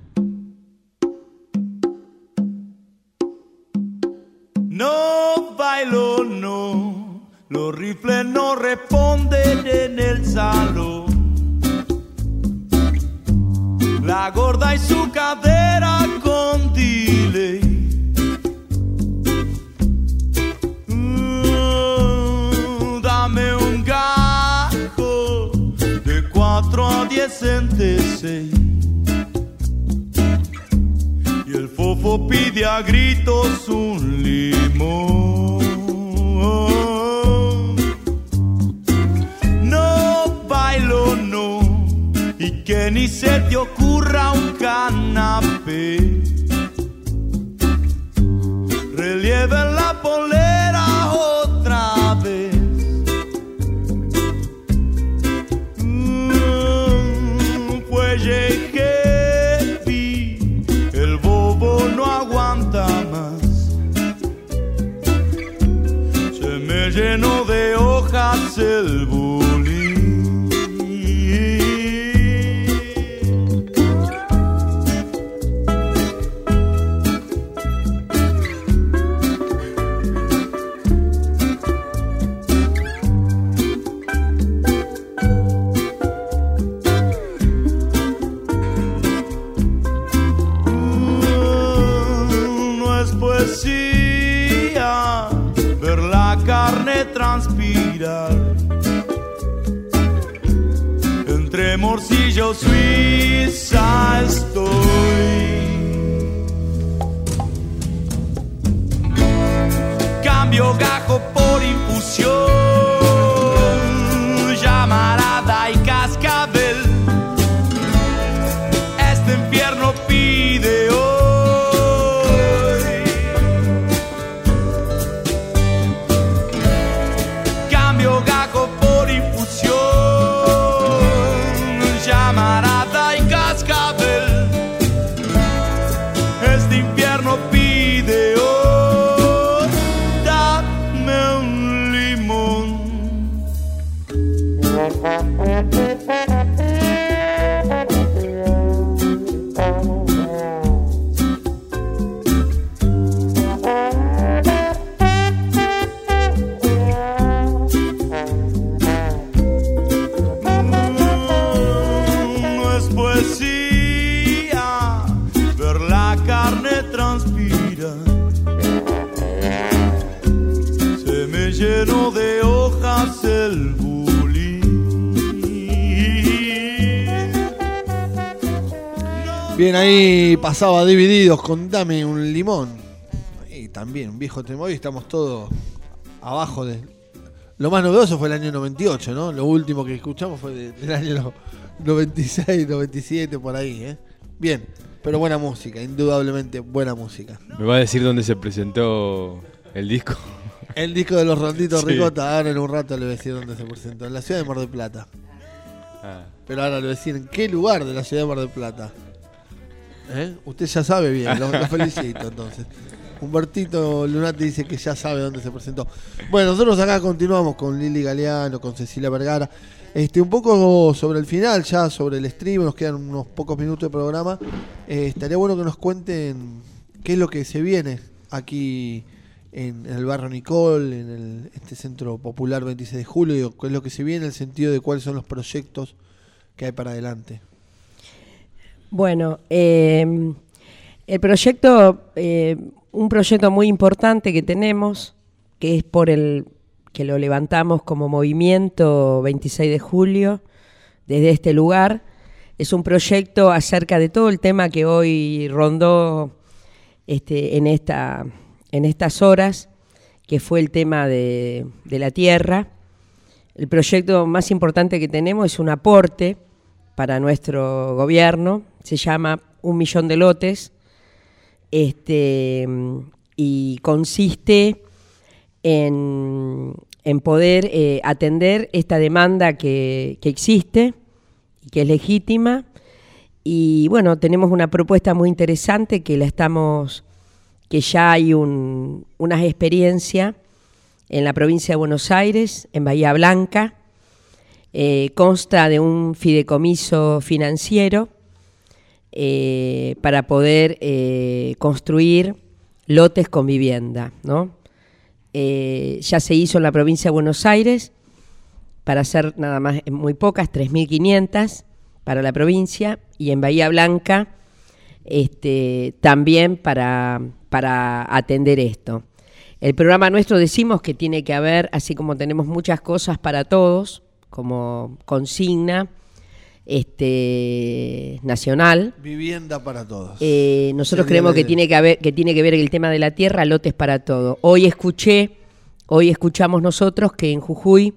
No bailo, no. Los rifles no responden en el salón. La gorda y su cadera con delay. Dame un gajo de 4 a 10 centes. Y el fofo pide a gritos un limón. Y que ni se te ocurra un canapé. Relieve en la polera otra vez. Fuelle heavy, el bobo no aguanta más. Se me llenó de hojas el bulín. Ver la carne transpirar entre morcillo suiza estoy. Cambio gajo por infusión, llamarada y cascabel. Este infierno pide hoy. Gago por infusión, llamarada y cascabel. Este infierno pide hoy. Dame un limón. Lleno de hojas el bulín. Bien, ahí pasaba Divididos con Dame un limón. Y también un viejo tema. Hoy estamos todos abajo de... Lo más novedoso fue el año 98, ¿no? Lo último que escuchamos fue del año 96, 97, por ahí, ¿eh? Bien, pero buena música, indudablemente buena música. ¿Me va a decir dónde se presentó el disco? El disco de los Ronditos Sí. Ricota, ahora en un rato le voy a decir dónde se presentó. En la ciudad de Mar del Plata. Pero ahora le voy a decir en qué lugar de la ciudad de Mar del Plata. Usted ya sabe bien, lo felicito entonces. Humbertito Lunati dice que ya sabe dónde se presentó. Bueno, nosotros acá continuamos con Lili Galeano, con Cecilia Vergara. Un poco sobre el final, ya sobre el stream, nos quedan unos pocos minutos de programa. Estaría bueno que nos cuenten qué es lo que se viene aquí en el barrio Nicole, en este Centro Popular 26 de Julio, qué es lo que se viene en el sentido de cuáles son los proyectos que hay para adelante. Bueno, el proyecto, un proyecto muy importante que tenemos, que es por el que lo levantamos como movimiento 26 de julio, desde este lugar, es un proyecto acerca de todo el tema que hoy rondó en estas horas, que fue el tema de la tierra. El proyecto más importante que tenemos es un aporte para nuestro gobierno. Se llama 1 millón de lotes y consiste en poder atender esta demanda que existe y que es legítima. Y bueno, tenemos una propuesta muy interesante que ya hay unas experiencias en la provincia de Buenos Aires, en Bahía Blanca. Consta de un fideicomiso financiero para poder construir lotes con vivienda, ¿no? Ya se hizo en la provincia de Buenos Aires para hacer nada más muy pocas, 3.500 para la provincia, y en Bahía Blanca también para atender esto. El programa nuestro decimos que tiene que haber, así como tenemos muchas cosas para todos, como consigna nacional. Vivienda para todos. Nosotros creemos que tiene que ver el tema de la tierra, lotes para todo. Hoy escuchamos nosotros que en Jujuy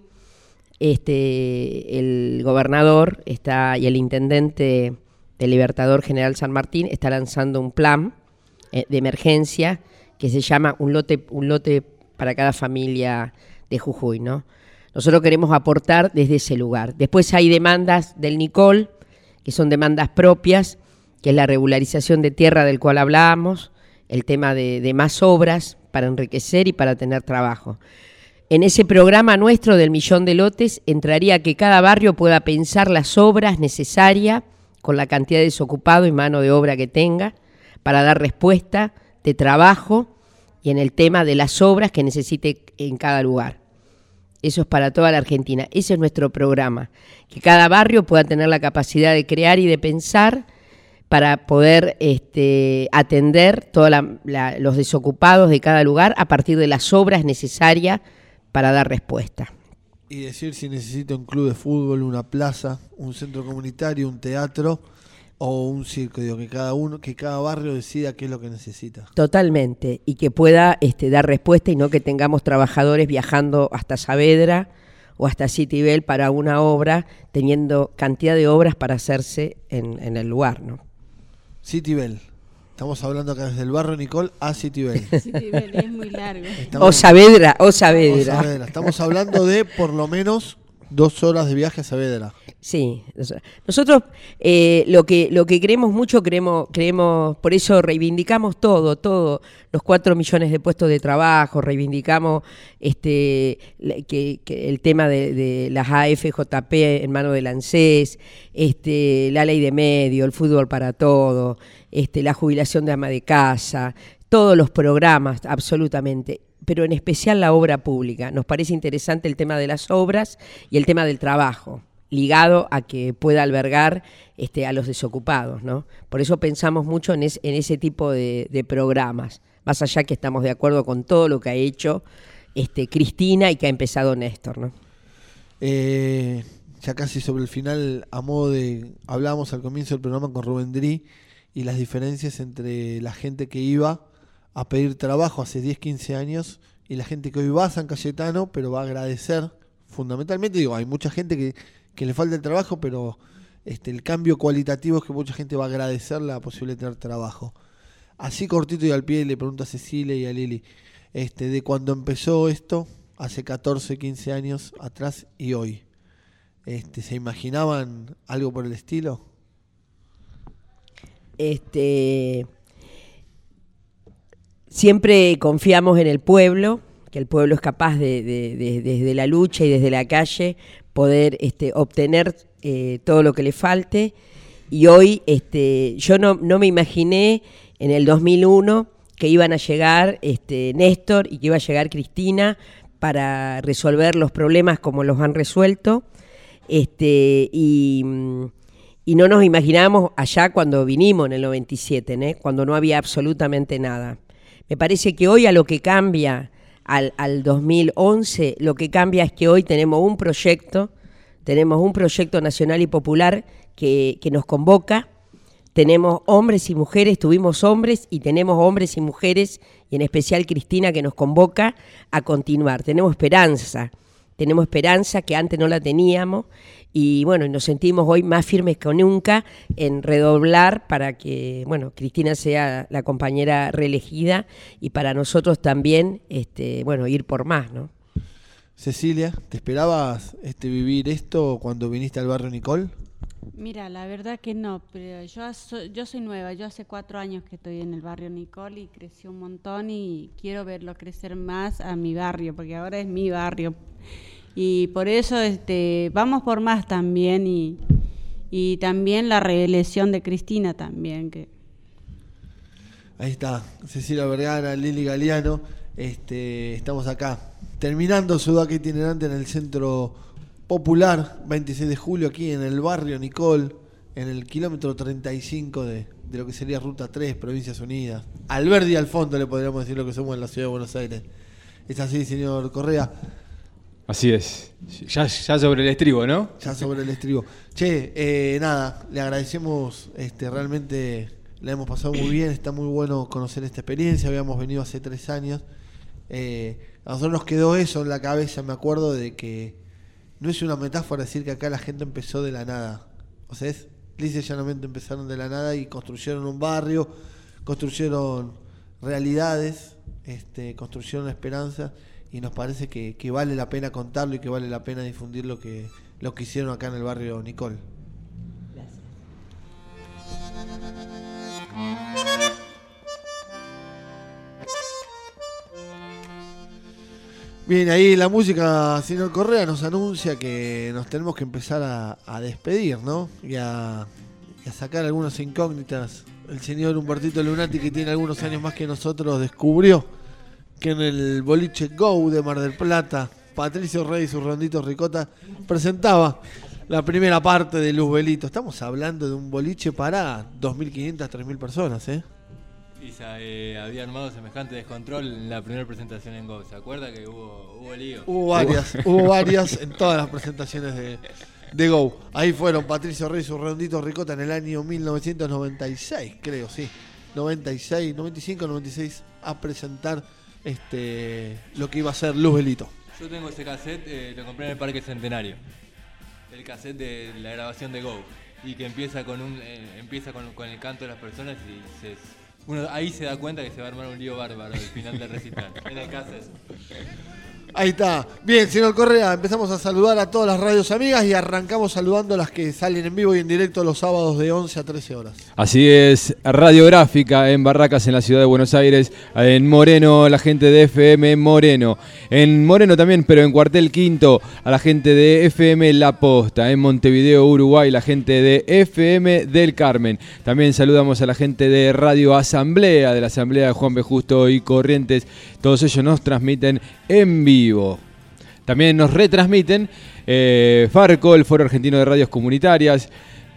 el gobernador y el intendente del Libertador General San Martín está lanzando un plan de emergencia que se llama un lote para cada familia de Jujuy, ¿no? Nosotros queremos aportar desde ese lugar. Después hay demandas del Nicol, que son demandas propias, que es la regularización de tierra del cual hablábamos, el tema de más obras para enriquecer y para tener trabajo. En ese programa nuestro del 1 millón de lotes entraría que cada barrio pueda pensar las obras necesarias con la cantidad de desocupado y mano de obra que tenga para dar respuesta de trabajo y en el tema de las obras que necesite en cada lugar. Eso es para toda la Argentina. Ese es nuestro programa, que cada barrio pueda tener la capacidad de crear y de pensar para poder atender todos los desocupados de cada lugar a partir de las obras necesarias para dar respuesta. Y decir si necesita un club de fútbol, una plaza, un centro comunitario, un teatro o un circo, digo, que cada barrio decida qué es lo que necesita. Totalmente, y que pueda dar respuesta y no que tengamos trabajadores viajando hasta Saavedra o hasta Citibel para una obra, teniendo cantidad de obras para hacerse en el lugar, ¿no? Citibel. Estamos hablando acá desde el barrio Nicol a Citibel. Citibel es muy largo. O Saavedra. Estamos hablando de por lo menos 2 horas de viaje a Saavedra. Sí, nosotros lo que creemos mucho, creemos, por eso reivindicamos todo, los 4 millones de puestos de trabajo, reivindicamos que el tema de las AFJP en manos del ANSES, la ley de medio, el fútbol para todo, la jubilación de ama de casa, todos los programas, absolutamente, pero en especial la obra pública. Nos parece interesante el tema de las obras y el tema del trabajo, ligado a que pueda albergar a los desocupados, ¿no? Por eso pensamos mucho en ese tipo de programas, más allá que estamos de acuerdo con todo lo que ha hecho Cristina y que ha empezado Néstor, ¿no? Ya casi sobre el final, hablábamos al comienzo del programa con Rubén Drí y las diferencias entre la gente que iba a pedir trabajo hace 10, 15 años y la gente que hoy va a San Cayetano, pero va a agradecer fundamentalmente, hay mucha gente que le falta el trabajo, pero el cambio cualitativo es que mucha gente va a agradecer la posibilidad de tener trabajo. Así cortito y al pie le pregunto a Cecilia y a Lili, de cuando empezó esto, hace 14, 15 años atrás y hoy, ¿se imaginaban algo por el estilo? Siempre confiamos en el pueblo, que el pueblo es capaz desde la lucha y desde la calle poder obtener todo lo que le falte. Y hoy yo no me imaginé en el 2001 que iban a llegar Néstor y que iba a llegar Cristina para resolver los problemas como los han resuelto. Y no nos imaginábamos allá cuando vinimos en el 97, cuando no había absolutamente nada. Me parece que hoy a lo que cambia al 2011, lo que cambia es que hoy tenemos un proyecto nacional y popular que nos convoca. Tenemos hombres y mujeres, tuvimos hombres y tenemos hombres y mujeres, y en especial Cristina, que nos convoca a continuar. Tenemos esperanza, tenemos esperanza que antes no la teníamos. Y bueno, nos sentimos hoy más firmes que nunca en redoblar para que, bueno, Cristina sea la compañera reelegida y para nosotros también, bueno, ir por más, ¿no? Cecilia, ¿te esperabas vivir esto cuando viniste al barrio Nicol? Mira, la verdad que no, pero yo soy nueva, yo hace 4 años que estoy en el barrio Nicol y creció un montón y quiero verlo crecer más a mi barrio, porque ahora es mi barrio. Y por eso vamos por más también y también la reelección de Cristina también. Ahí está, Cecilia Vergara, Lili Galeano, estamos acá terminando Sudaca itinerante en el Centro Popular, 26 de julio, aquí en el barrio Nicol, en el kilómetro 35 de lo que sería Ruta 3, Provincias Unidas. Alberdi al fondo le podríamos decir lo que somos en la Ciudad de Buenos Aires. ¿Es así, señor Correa? Así es. Ya sobre el estribo, ¿no? Ya sobre el estribo. Che, nada, le agradecemos, realmente la hemos pasado muy bien, está muy bueno conocer esta experiencia, habíamos venido hace 3 años. A nosotros nos quedó eso en la cabeza, me acuerdo de que no es una metáfora decir que acá la gente empezó de la nada. O sea, lisa y llanamente empezaron de la nada y construyeron un barrio, construyeron realidades, construyeron esperanza. Y nos parece que vale la pena contarlo y que vale la pena difundir lo que hicieron acá en el barrio Nicol. Gracias. Bien, ahí la música, señor Correa, nos anuncia que nos tenemos que empezar a despedir, ¿no? Y a sacar algunas incógnitas. El señor Humbertito Lunati, que tiene algunos años más que nosotros, descubrió que en el boliche Go de Mar del Plata, Patricio Rey y sus ronditos ricota presentaba la primera parte de Luzbelito. Estamos hablando de un boliche para 2.500, 3.000 personas, ¿eh? Isa había armado semejante descontrol en la primera presentación en Go. ¿Se acuerda que hubo lío? Hubo varias en todas las presentaciones de Go. Ahí fueron Patricio Rey y sus ronditos ricota en el año 1996, creo, sí. 96, 95, 96 a presentar lo que iba a ser Luzbelito. Yo tengo ese cassette, lo compré en el Parque Centenario. El cassette de la grabación de Go. Y que empieza con el canto de las personas y uno ahí se da cuenta que se va a armar un lío bárbaro al final del recital. En el cassette. Ahí está. Bien, señor Correa, empezamos a saludar a todas las radios amigas y arrancamos saludando a las que salen en vivo y en directo los sábados de 11 a 13 horas. Así es, Radiográfica en Barracas, en la ciudad de Buenos Aires, en Moreno, la gente de FM Moreno, en Moreno también, pero en Cuartel Quinto, a la gente de FM La Posta, en Montevideo, Uruguay, la gente de FM del Carmen. También saludamos a la gente de Radio Asamblea, de la Asamblea de Juan B. Justo y Corrientes. Todos ellos nos transmiten en vivo. También nos retransmiten Farco, el Foro Argentino de Radios Comunitarias,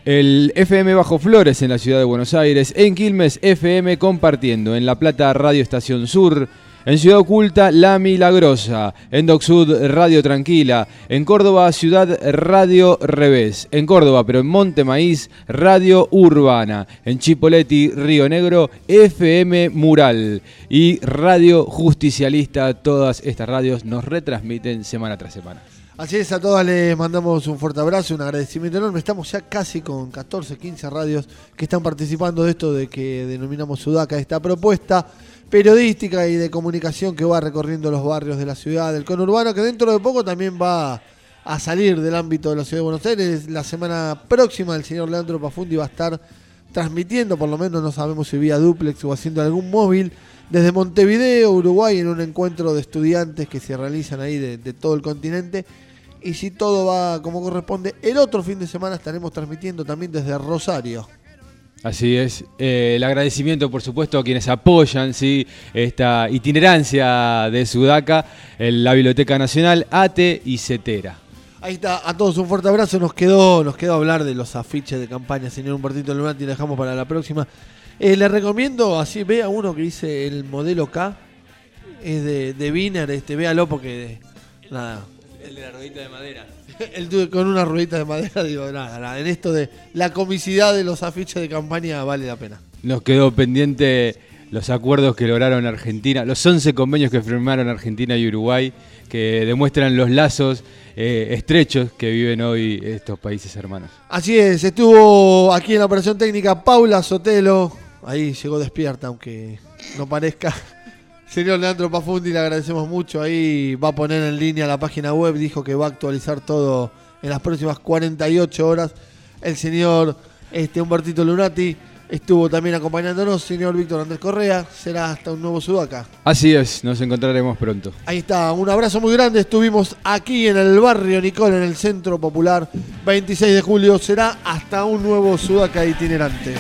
el FM Bajo Flores en la ciudad de Buenos Aires, en Quilmes FM Compartiendo, en La Plata Radio Estación Sur, en Ciudad Oculta La Milagrosa, en Doc Sud Radio Tranquila, en Córdoba Ciudad Radio Revés, en Córdoba pero en Monte Maíz Radio Urbana, en Chipoleti Río Negro FM Mural y Radio Justicialista. Todas estas radios nos retransmiten semana tras semana. Así es, a todas les mandamos un fuerte abrazo, un agradecimiento enorme. Estamos ya casi con 14, 15 radios que están participando de esto de que denominamos Sudaca, esta propuesta periodística y de comunicación que va recorriendo los barrios de la ciudad, del conurbano, que dentro de poco también va a salir del ámbito de la ciudad de Buenos Aires. La semana próxima el señor Leandro Pafundi va a estar transmitiendo, por lo menos no sabemos si vía duplex o haciendo algún móvil, desde Montevideo, Uruguay, en un encuentro de estudiantes que se realizan ahí de todo el continente. Y si todo va como corresponde, el otro fin de semana estaremos transmitiendo también desde Rosario. Así es, el agradecimiento por supuesto a quienes apoyan, ¿sí?, esta itinerancia de Sudaca, la Biblioteca Nacional, ATE y CETERA. Ahí está, a todos un fuerte abrazo. Nos quedó hablar de los afiches de campaña, señor Humbertito Lunati, le dejamos para la próxima. Le recomiendo, así vea uno que dice el modelo K, es de Wiener, véalo porque nada. El de la ruedita de madera. Con una ruedita de madera, digo, nada, en esto de la comicidad de los afiches de campaña vale la pena. Nos quedó pendiente los acuerdos que lograron Argentina, los 11 convenios que firmaron Argentina y Uruguay, que demuestran los lazos estrechos que viven hoy estos países hermanos. Así es, estuvo aquí en la operación técnica Paula Sotelo, ahí llegó despierta, aunque no parezca. Señor Leandro Pafundi, le agradecemos mucho, ahí va a poner en línea la página web, dijo que va a actualizar todo en las próximas 48 horas. El señor Humbertito Lunati estuvo también acompañándonos, señor Víctor Andrés Correa, será hasta un nuevo Sudaca. Así es, nos encontraremos pronto. Ahí está, un abrazo muy grande, estuvimos aquí en el barrio Nicol, en el Centro Popular, 26 de julio, será hasta un nuevo Sudaca itinerante.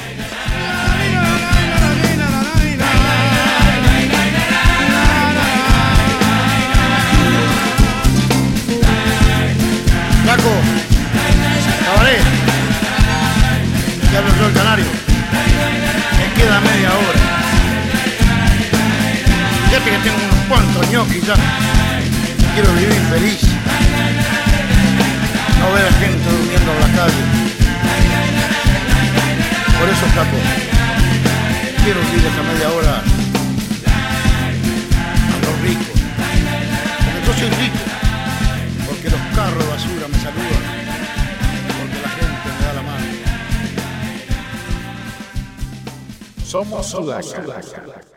Paco, Cabaret, ya hablo yo el canario. Me queda media hora. Fíjate que tengo unos cuantos ñoquis ya. Quiero vivir feliz. No ver a gente durmiendo en la calle. Por eso, Caco, quiero vivir esa media hora a los ricos. Porque yo soy rico. Porque los carros de basura me saludan. Porque la gente me da la mano. Somos Sudaca.